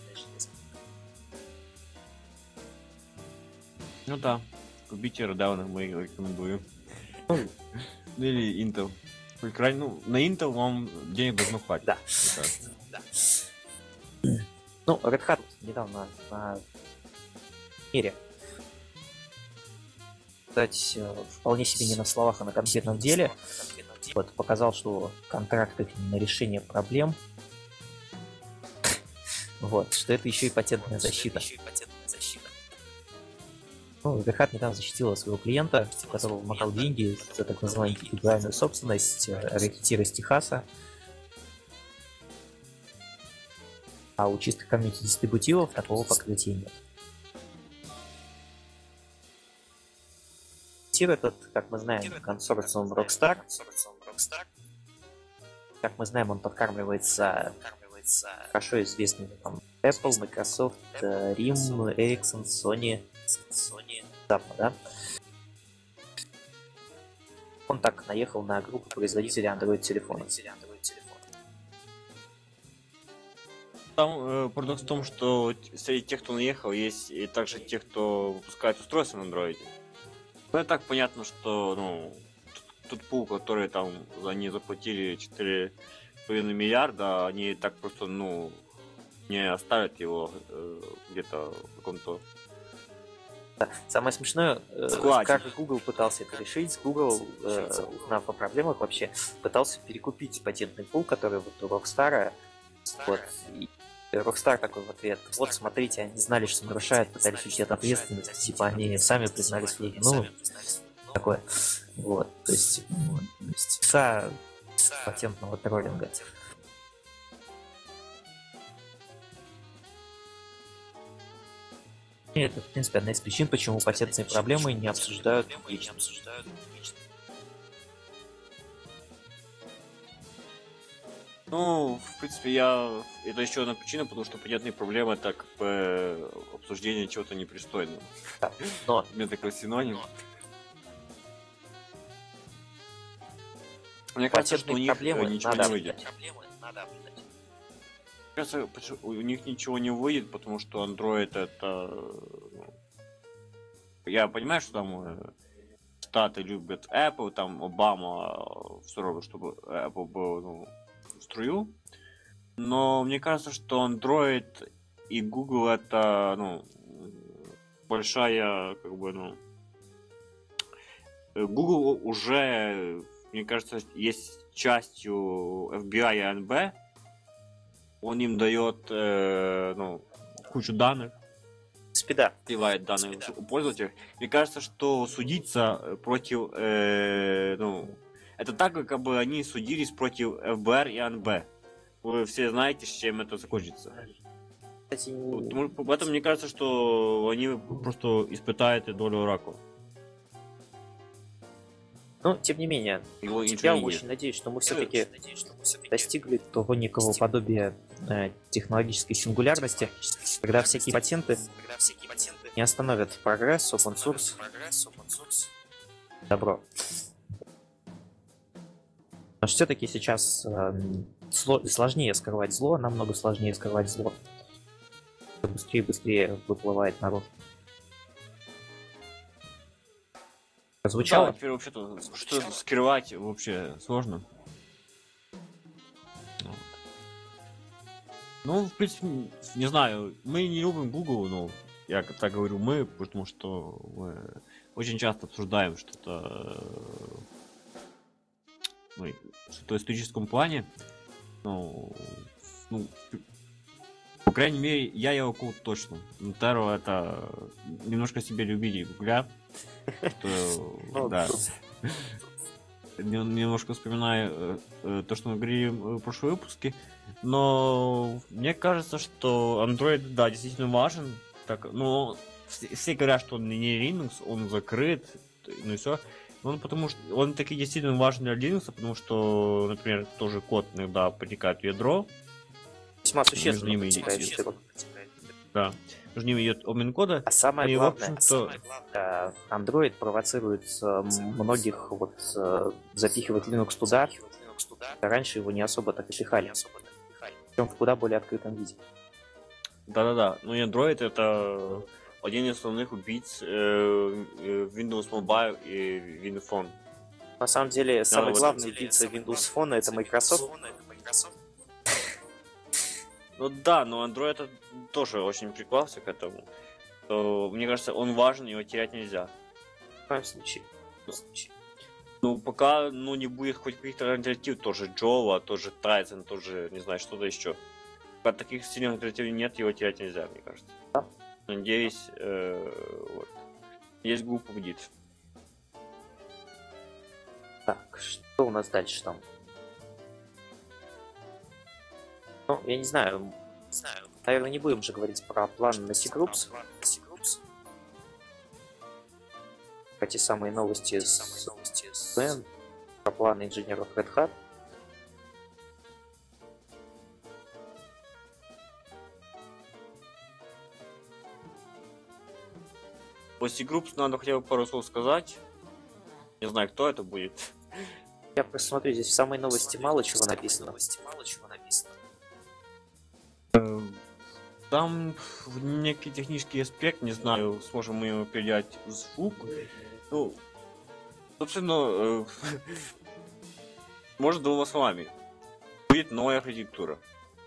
Ну да, купите Radeon, мы рекомендуем. Или Intel. Только ну, на Intel вам денег должно хватить. Да. мне кажется. Ну, Red Hat недавно на мире, кстати, вполне себе не на словах, а на конкретном деле, вот, показал, что контракт их на решение проблем, вот, что это еще и патентная защита. Ну, Red Hat недавно защитила своего клиента, у которого мотал деньги за так называемую индивидуальную собственность, ракетир из Техаса. А у чистых комьюнити дистрибутивов такого покрытия нет. Тир этот, как мы знаем, консорциум Rockstar. Как мы знаем, он подкармливается хорошо известными там Apple, Microsoft, RIM, Ericsson, Sony. Запад, да? Он так наехал на группу производителей Android-телефонов. Там парадокс в том, что среди тех, кто наехал, есть и также те, кто выпускает устройства на Android. Ну, и так понятно, что ну, тот пул, который там они заплатили 4,5 миллиарда, они так просто, ну, не оставят его где-то в каком-то... Да. Самое смешное, как Google пытался это решить, Google, узнав о проблемах вообще, пытался перекупить патентный пул, который вот у Rockstar, вот, и Rockstar такой в ответ: вот смотрите, они знали, что нарушают, пытались уйти от ответственности, типа они сами признали свою вину, такое, вот, то есть патентного троллинга. И это, в принципе, одна из причин, почему патентные проблемы не обсуждают публично. Ну, в принципе, это еще одна причина, потому что патентные проблемы это как бы обсуждение чего-то непристойного. Да, но У меня такой синоним. Мне кажется, что у них ничего не выйдет. Мне кажется, у них ничего не выйдет, потому что Android это... ну, я понимаю, что там Штаты любят Apple, там Обама все равно, чтобы Apple был, ну, в струю. Но мне кажется, что Android и Google это, ну, большая, как бы, ну... Google уже, мне кажется, есть частью FBI и АНБ. Он им дает, ну, кучу данных. спида. Сливает данные у пользователя. Мне кажется, что судиться против, ну, это так, как бы они судились против ФБР и АНБ. Вы все знаете, с чем это закончится. Кстати, Поэтому мне кажется, что они просто испытают долю рака. но, тем не менее, Его я ничего не очень будет. надеюсь, что мы все-таки достигли того некого подобия технологической сингулярности, когда всякие патенты не остановят прогресс, open source, добро. Но все-таки сейчас сложнее скрывать зло, намного сложнее скрывать зло. Быстрее и быстрее выплывает народ. Звучало? Да, теперь вообще-то, что скрывать вообще сложно. Вот. Ну, в принципе, не знаю, мы не любим Google, но я так говорю мы, потому что мы очень часто обсуждаем что-то, ну, что-то в историческом плане. Ну, по крайней мере, я его код точно. Notaro это немножко себе любили Гугля. Что, да. Немножко вспоминаю то, что мы говорили в прошлом выпуске. Но мне кажется, что Android, да, действительно важен. Так, но все говорят, что он не Linux, он закрыт, ну и все. Он потому что он таки действительно важен для Linux, потому что, например, тоже код иногда протекает в ядро. Весьма Между существенно ними протекает есть, ядро. да, между ними идет обмен кода. А самое И, в главное, общем-то, Android провоцирует многих запихивать Linux туда. Раньше его не особо так пихали. Причем в куда более открытом виде. да-да-да. Ну и Android это один из основных убийц Windows Mobile и Windows Phone. На самом деле, самый вот- главный убийца Windows Phone это Microsoft. Ну да, но Android это тоже очень приклался к этому. То, мне кажется, он важен, его терять нельзя. В коем случае. Ну, пока не будет хоть каких-то альтернатив, тоже Java, тоже Tizen, тоже, не знаю, что-то еще. Пока таких сильных альтернатив нет, его терять нельзя, мне кажется. Да. Надеюсь, вот. Есть Google победит. Так, что у нас дальше там? Ну, я не знаю. Наверное, не будем же говорить про план на C-Groups. Про те самые новости с Band, про планы инженеров Red Hat. После групп надо хотя бы пару слов сказать. Не знаю, кто это будет. Я просто смотрю, здесь в самой новости мало чего написано. Там некий технический аспект, не знаю, сможем мы его передать в звук. Ну, собственно, может, двумя словами. Будет новая архитектура.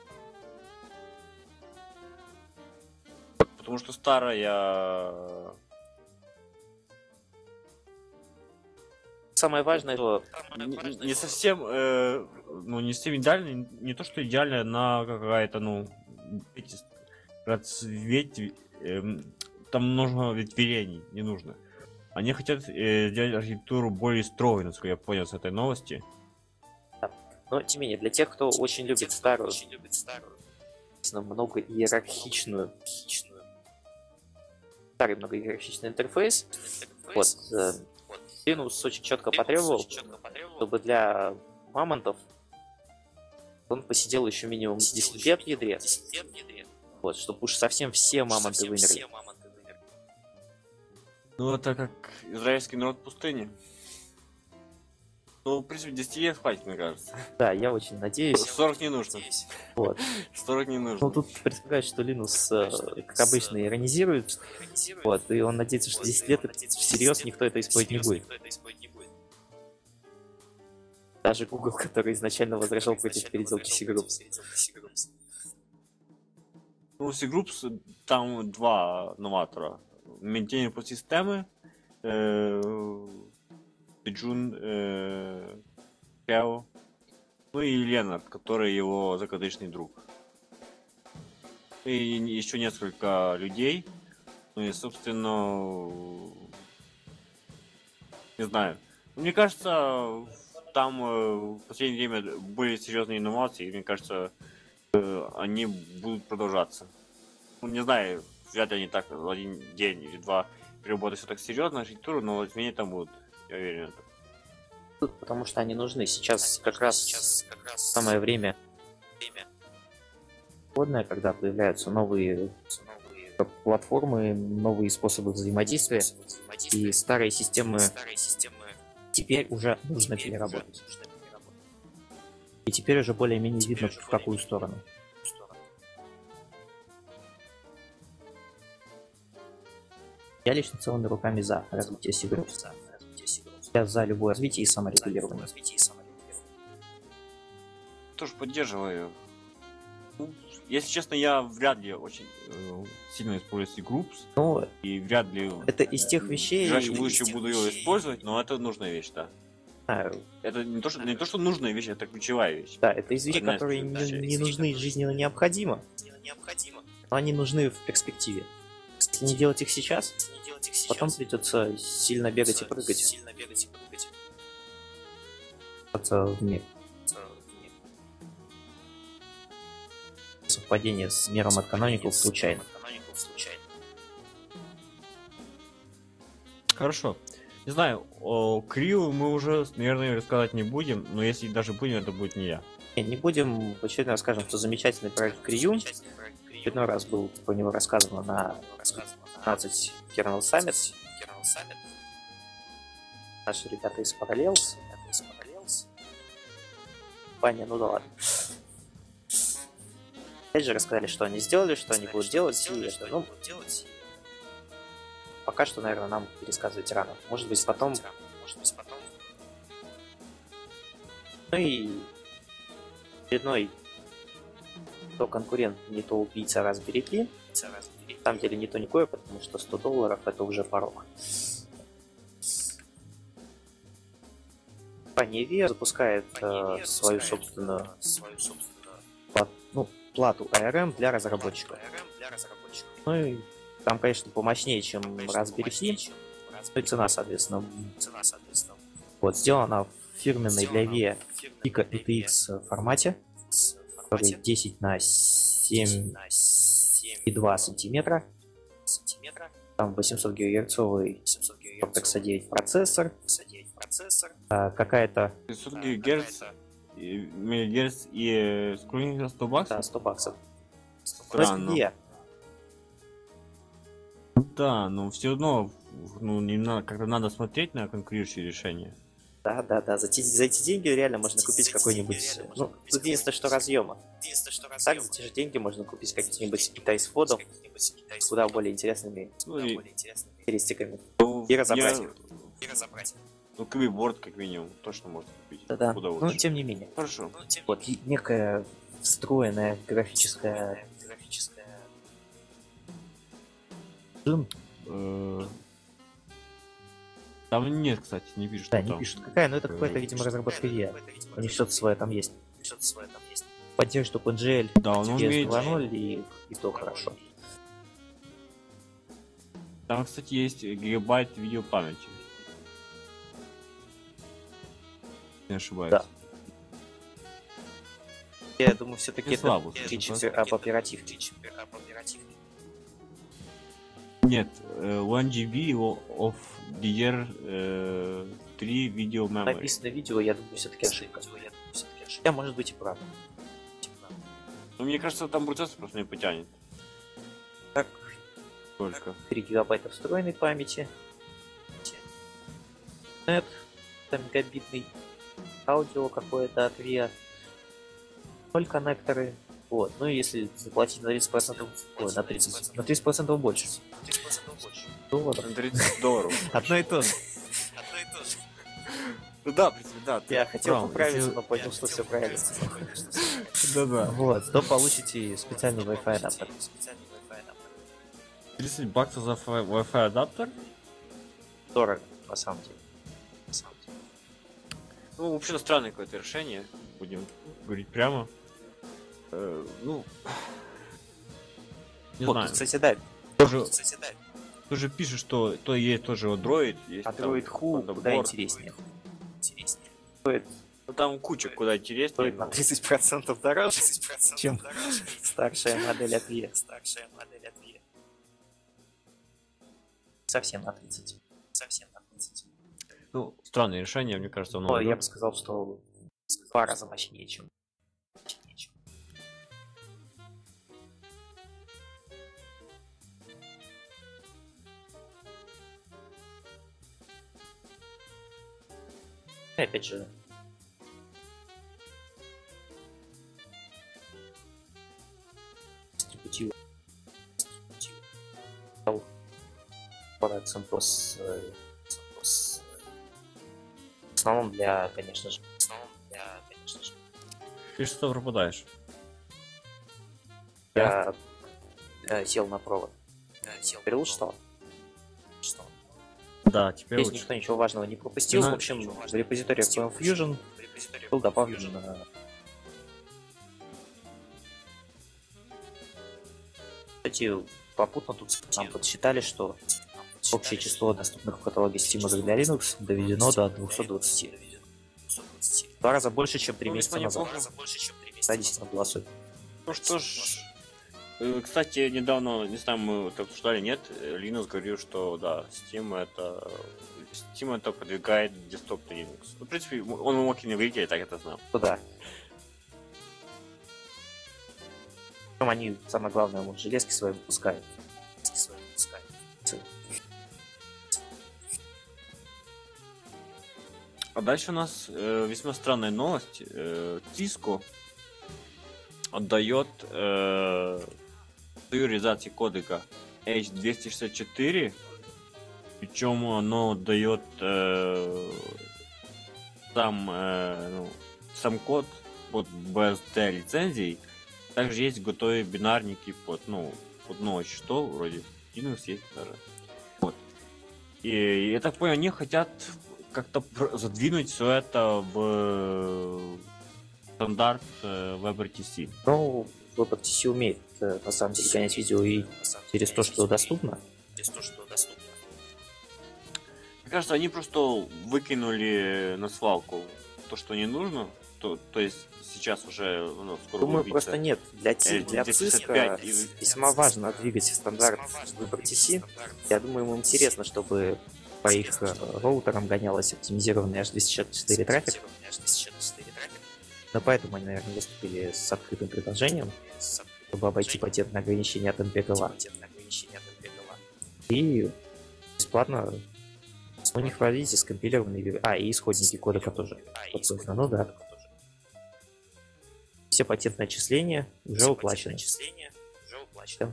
Потому что старая... Самое важное, что не совсем, не совсем идеально, не то что идеально, она какая-то, расцвет, там нужно ветвелений, не нужно. Они хотят сделать архитектуру более строгой, насколько я понял с этой новости. но тем не менее, для тех, кто очень любит старую, много иерархичную, старый много иерархичный интерфейс, вот, Linux очень четко потребовал, чтобы для мамонтов он посидел еще минимум 10 лет в ядре, вот, чтобы уж совсем все мамонты вымерли. Ну, это как израильский народ в пустыне. Ну, в принципе, 10 лет хватит, мне кажется. Да, я очень надеюсь. 40 не нужно. Вот. 40 не нужно. Ну, тут предполагают, что Linux, как обычно, иронизирует, вот, и он надеется, что 10 лет всерьез никто это использовать не будет. Даже Google, который изначально возражал против переделки C-Groups. Ну, C-Groups, там два новатора. Maintainer по системы, Джун, Кео, ну и Ленард, который его закадычный друг. И еще несколько людей. Ну и, собственно, не знаю. Мне кажется, там в последнее время были серьезные инновации, и мне кажется, они будут продолжаться. Ну, не знаю, вряд ли они так в один день или два переработают все так серьезно, архитектуру, но изменения там будут, я уверен в этом. Потому что они нужны. Сейчас как раз самое время, когда появляются новые платформы, новые способы взаимодействия, и старые системы теперь уже нужно переработать. И теперь уже более-менее видно, в какую сторону. Я лично целыми руками за развитие C-Groups. Я за любое развитие и саморегулирование. Тоже поддерживаю. Ну, если честно, я вряд ли очень сильно использую C-Groups. Ну, и вряд ли это из тех вещей... В ближайшем будущем буду его использовать, но это нужная вещь, да. Это не то, что нужная вещь, это ключевая вещь. Да, это из вещей, которые не нужны жизненно необходимо, но они нужны в перспективе. Если не делать их сейчас, потом придется сильно бегать и прыгать. Это в мир. Совпадение с миром от каноников случайно. Хорошо. Не знаю, о Крию мы уже, наверное, рассказать не будем, но если даже будем, это будет не я. Не будем в очередной раз скажем, что замечательный проект Крию. В очередной раз был про него рассказано на 15 Kernel Summit. Наши ребята из Parallels. Компания, ну да ладно. Опять же рассказали, что они сделали, что они будут делать, и это, ну, пока что, наверное, нам пересказывать рано. Может быть, потом. Ну и очередной то конкурент, не то убийца Raspberry Pi. На самом деле не то никакое, потому что $100 это уже порог. Компания VIA запускает свою собственную плату ARM для разработчиков. Ну и там, конечно, помощнее, чем Raspberry Pi. Ну и цена, соответственно. Вот, сделана в фирменной для VIA Pico PTX формате, который 10 на 7,2 сантиметра. Там 800 ГГц Cortex A9 процессор. Какая-то 500 ГГц, мегагерц и сколько 100 баксов? Да, 100 баксов. Странно. Да, но все равно, ну, не надо, когда надо смотреть на конкурирующие решения. Да. За эти деньги реально можно купить какой-нибудь. Ну, единственное, что разъема. Так, за те же деньги можно купить каких-нибудь китайсфодов с куда более интересными характеристиками. И разобрать их. Ну, квиборд, как минимум, точно можно купить. Да. Но тем не менее. Хорошо. Вот некая встроенная графическая. Там нет, кстати, не пишут. Да, не пишут какая, но это какая-то, видимо, разработка VIA. У них что-то свое там есть. Поддержит OpenGL, да, он умеет 2.0 и то хорошо. Там, кстати, есть гигабайт видеопамяти. Не ошибаюсь. Да. Я думаю, все-таки это слабо, речь об оперативке. Нет, 1 GB of DDR3 видео memory. Написано видео, я думаю, все-таки ошибка. Хотя, может быть, и правда. Ну, мне кажется, там процессор просто не потянет. Так, только 3 гигабайта встроенной памяти. Нет, там мегабитный аудио какое-то от VIA. 0 коннекторы. Вот, ну и если заплатить на 30%, ой, на 30% больше. $30. на $30. Одно и то же. Ну да, в принципе, да. Я хотел поправиться, но понял, что все правильно. Да. Вот, то получите специальный Wi-Fi адаптер. 30 баксов за Wi-Fi адаптер? Дорого, на самом деле. Ну, вообще-то странное какое-то решение. Будем говорить прямо. Ну... Не вот, знаю. тут, кстати, да. Тоже пишет, что то есть тоже Android. Есть Android Who куда интереснее. Стоит, ну там куча куда интереснее. Стоит на 30% дороже, чем старшая модель от VIA. Совсем на 30. Ну, странное решение, мне кажется, оно... Но я бы сказал, что в 2 раза мощнее, чем. И опять же, дистрибутив CentOS в основном для, конечно же. Ты что пропадаешь? Я сел на провод. Теперь лучше стало? Да, теперь Здесь лучше. никто ничего важного не пропустил. В общем, в репозитории Fusion был добавлен кстати, попутно тут нам подсчитали, что общее число доступных в каталоге Steam игр для Linux доведено до 220. В 2 раза больше, чем 3 месяца назад. Да, действительно была суть. Ну что ж, Кстати, недавно, не знаю, мы это обсуждали, нет, Линус говорил, что да, Steam это продвигает десктопный Linux. Ну, в принципе, он мог и не выйти, я так это знал. Ну да. Потом они, самое главное, вот железки свои выпускают. А дальше у нас весьма странная новость. Cisco отдает свою реализацию кодека H264, причем оно дает сам код под BSD лицензией. Также есть готовые бинарники под ночь, что вроде Linux есть даже. Вот. И я так понял, они хотят как-то задвинуть все это в стандарт WebRTC. Ну, WebRTC умеет на самом деле гонять видео и через то, что доступно. Мне кажется, они просто выкинули на свалку то, что не нужно. То есть сейчас уже скоро Думаю, выбьется. просто нет. Для Cisco весьма важно двигать стандарт WebRTC. Я думаю, им интересно, чтобы по их роутерам гонялось оптимизированный H264 трафик. Но поэтому они, наверное, выступили с открытым предложением, чтобы обойти патентное ограничение от MPEG-LA. И бесплатно у них, видите, скомпилированные... и исходники кодека тоже. Ну да. Все патентные отчисления уже уплачены. Да.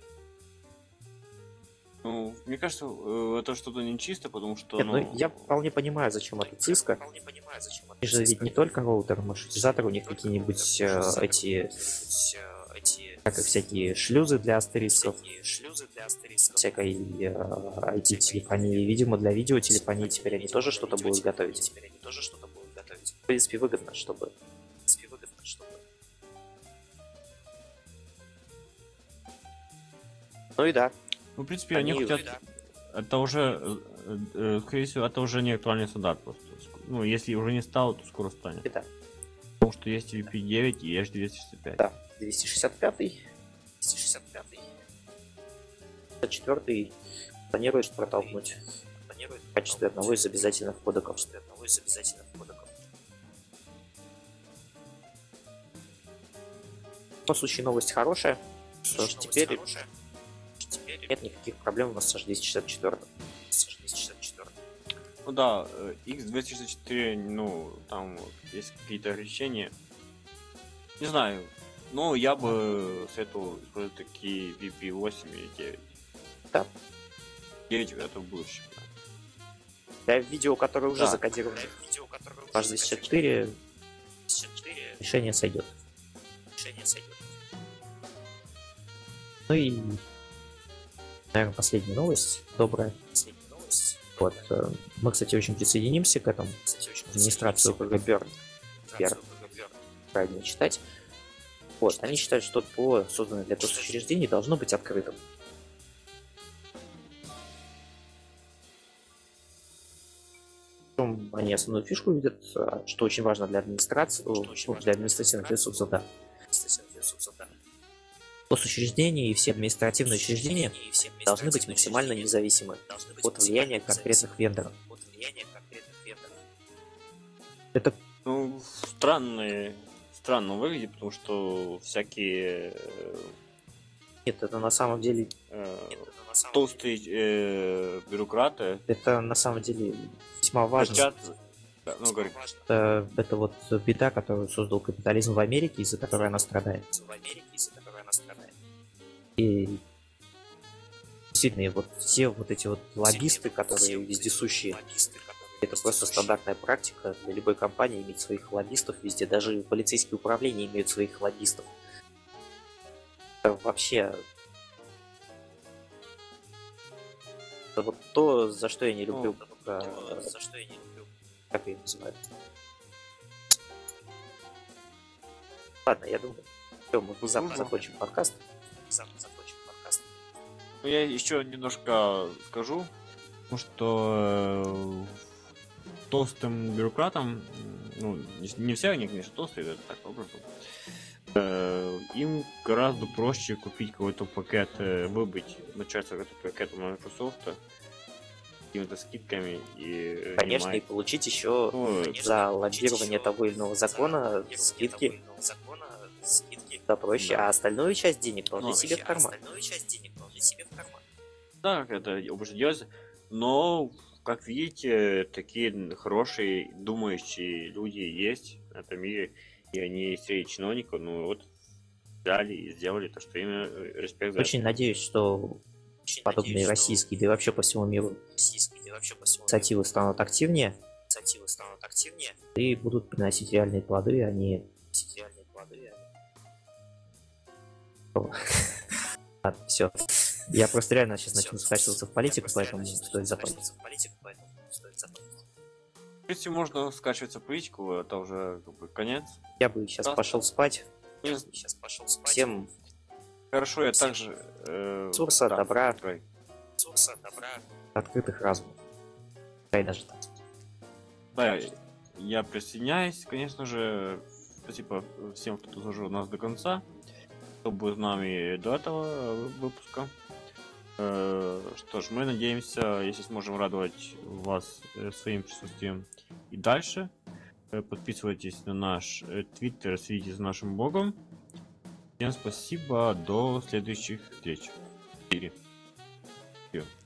Ну, мне кажется, это что-то нечисто, потому что... Нет, я вполне понимаю, зачем это Cisco. Они же ведь не только роутер, маршрутизатор, у них какие-нибудь как и всякие шлюзы для астерисков, всякой IT-телефонии. Видимо, для видеотелефонии теперь они тоже что-то будут готовить. В принципе, выгодно, чтобы... Ну и да. Ну, в принципе, они хотят... Это уже, скорее всего, это уже не актуальный стандарт просто. Ну, если уже не стало, то скоро станет. Да. Потому что есть VP9 и H265. Да, 265-й. 4-й планируешь протолкнуть в качестве одного из обязательных кодеков. В любом случае, новость хорошая, потому что теперь нет никаких проблем у нас с H264. Ну да, X264, там есть какие-то ограничения. Не знаю, но я бы советовал использовать такие VP8 или 9. Да. 9 это будущее. Да. Для видео, которое уже закодировано H264, решение сойдет. Ну и, наверное, последняя новость, добрая. Вот. Мы, кстати, очень присоединимся к этому. Администрацию КГБ правильно читать. Вот. Они считают, что ПО, созданное для госучреждений, должно быть открытым. Они основную фишку видят, что очень важно для администрации, для административных ресурсов, да. Госучреждения и все административные учреждения должны быть максимально независимы от влияния конкретных вендоров. Это странно выглядит, потому что всякие нет, это на самом деле толстые бюрократы. Это на самом деле весьма важно. Это вот беда, которую создал капитализм в Америке, из-за которой она страдает. И действительно, вот все вот эти вот лоббисты, которые вездесущие, это просто стандартная практика для любой компании иметь своих лоббистов везде. Даже полицейские управления имеют своих лоббистов. Это вообще... Это вот то, за что я не люблю. Как ее называют? Ладно, я думаю, все, мы завтра закончим подкаст. Ну, я еще немножко скажу, потому что толстым бюрократам, не все они, конечно, толстые, это так образом, им гораздо проще купить какой-то пакет, выбыть начать этот пакет у Microsoft какими-то скидками и Конечно, и получить еще за лоббирование того или иного закона скидки. Да, проще, Да. а остальную часть денег положить себе в карман. Да, это обычно делается, но, как видите, такие хорошие, думающие люди есть в этом мире, и они среди чиновников, ну вот, взяли и сделали то, что им респект за Очень надеюсь, что подобные российские, да и вообще по всему миру инициативы станут активнее и будут приносить реальные плоды, а не... Ладно, все. Я просто реально сейчас начну скачиваться в политику, поэтому стоит запомнить. Если можно скачиваться в политику, это уже как бы конец. Я бы сейчас пошел спать. И Всем хорошо, я также... ресурса, да, добра, давай. открытых разумов. Да и даже так. Да, я присоединяюсь, конечно же. Спасибо всем, кто слушал нас до конца, кто был с нами до этого выпуска. Что ж, мы надеемся, если сможем радовать вас своим присутствием и дальше. Подписывайтесь на наш твиттер, следите за нашим блогом. Всем спасибо, до следующих встреч.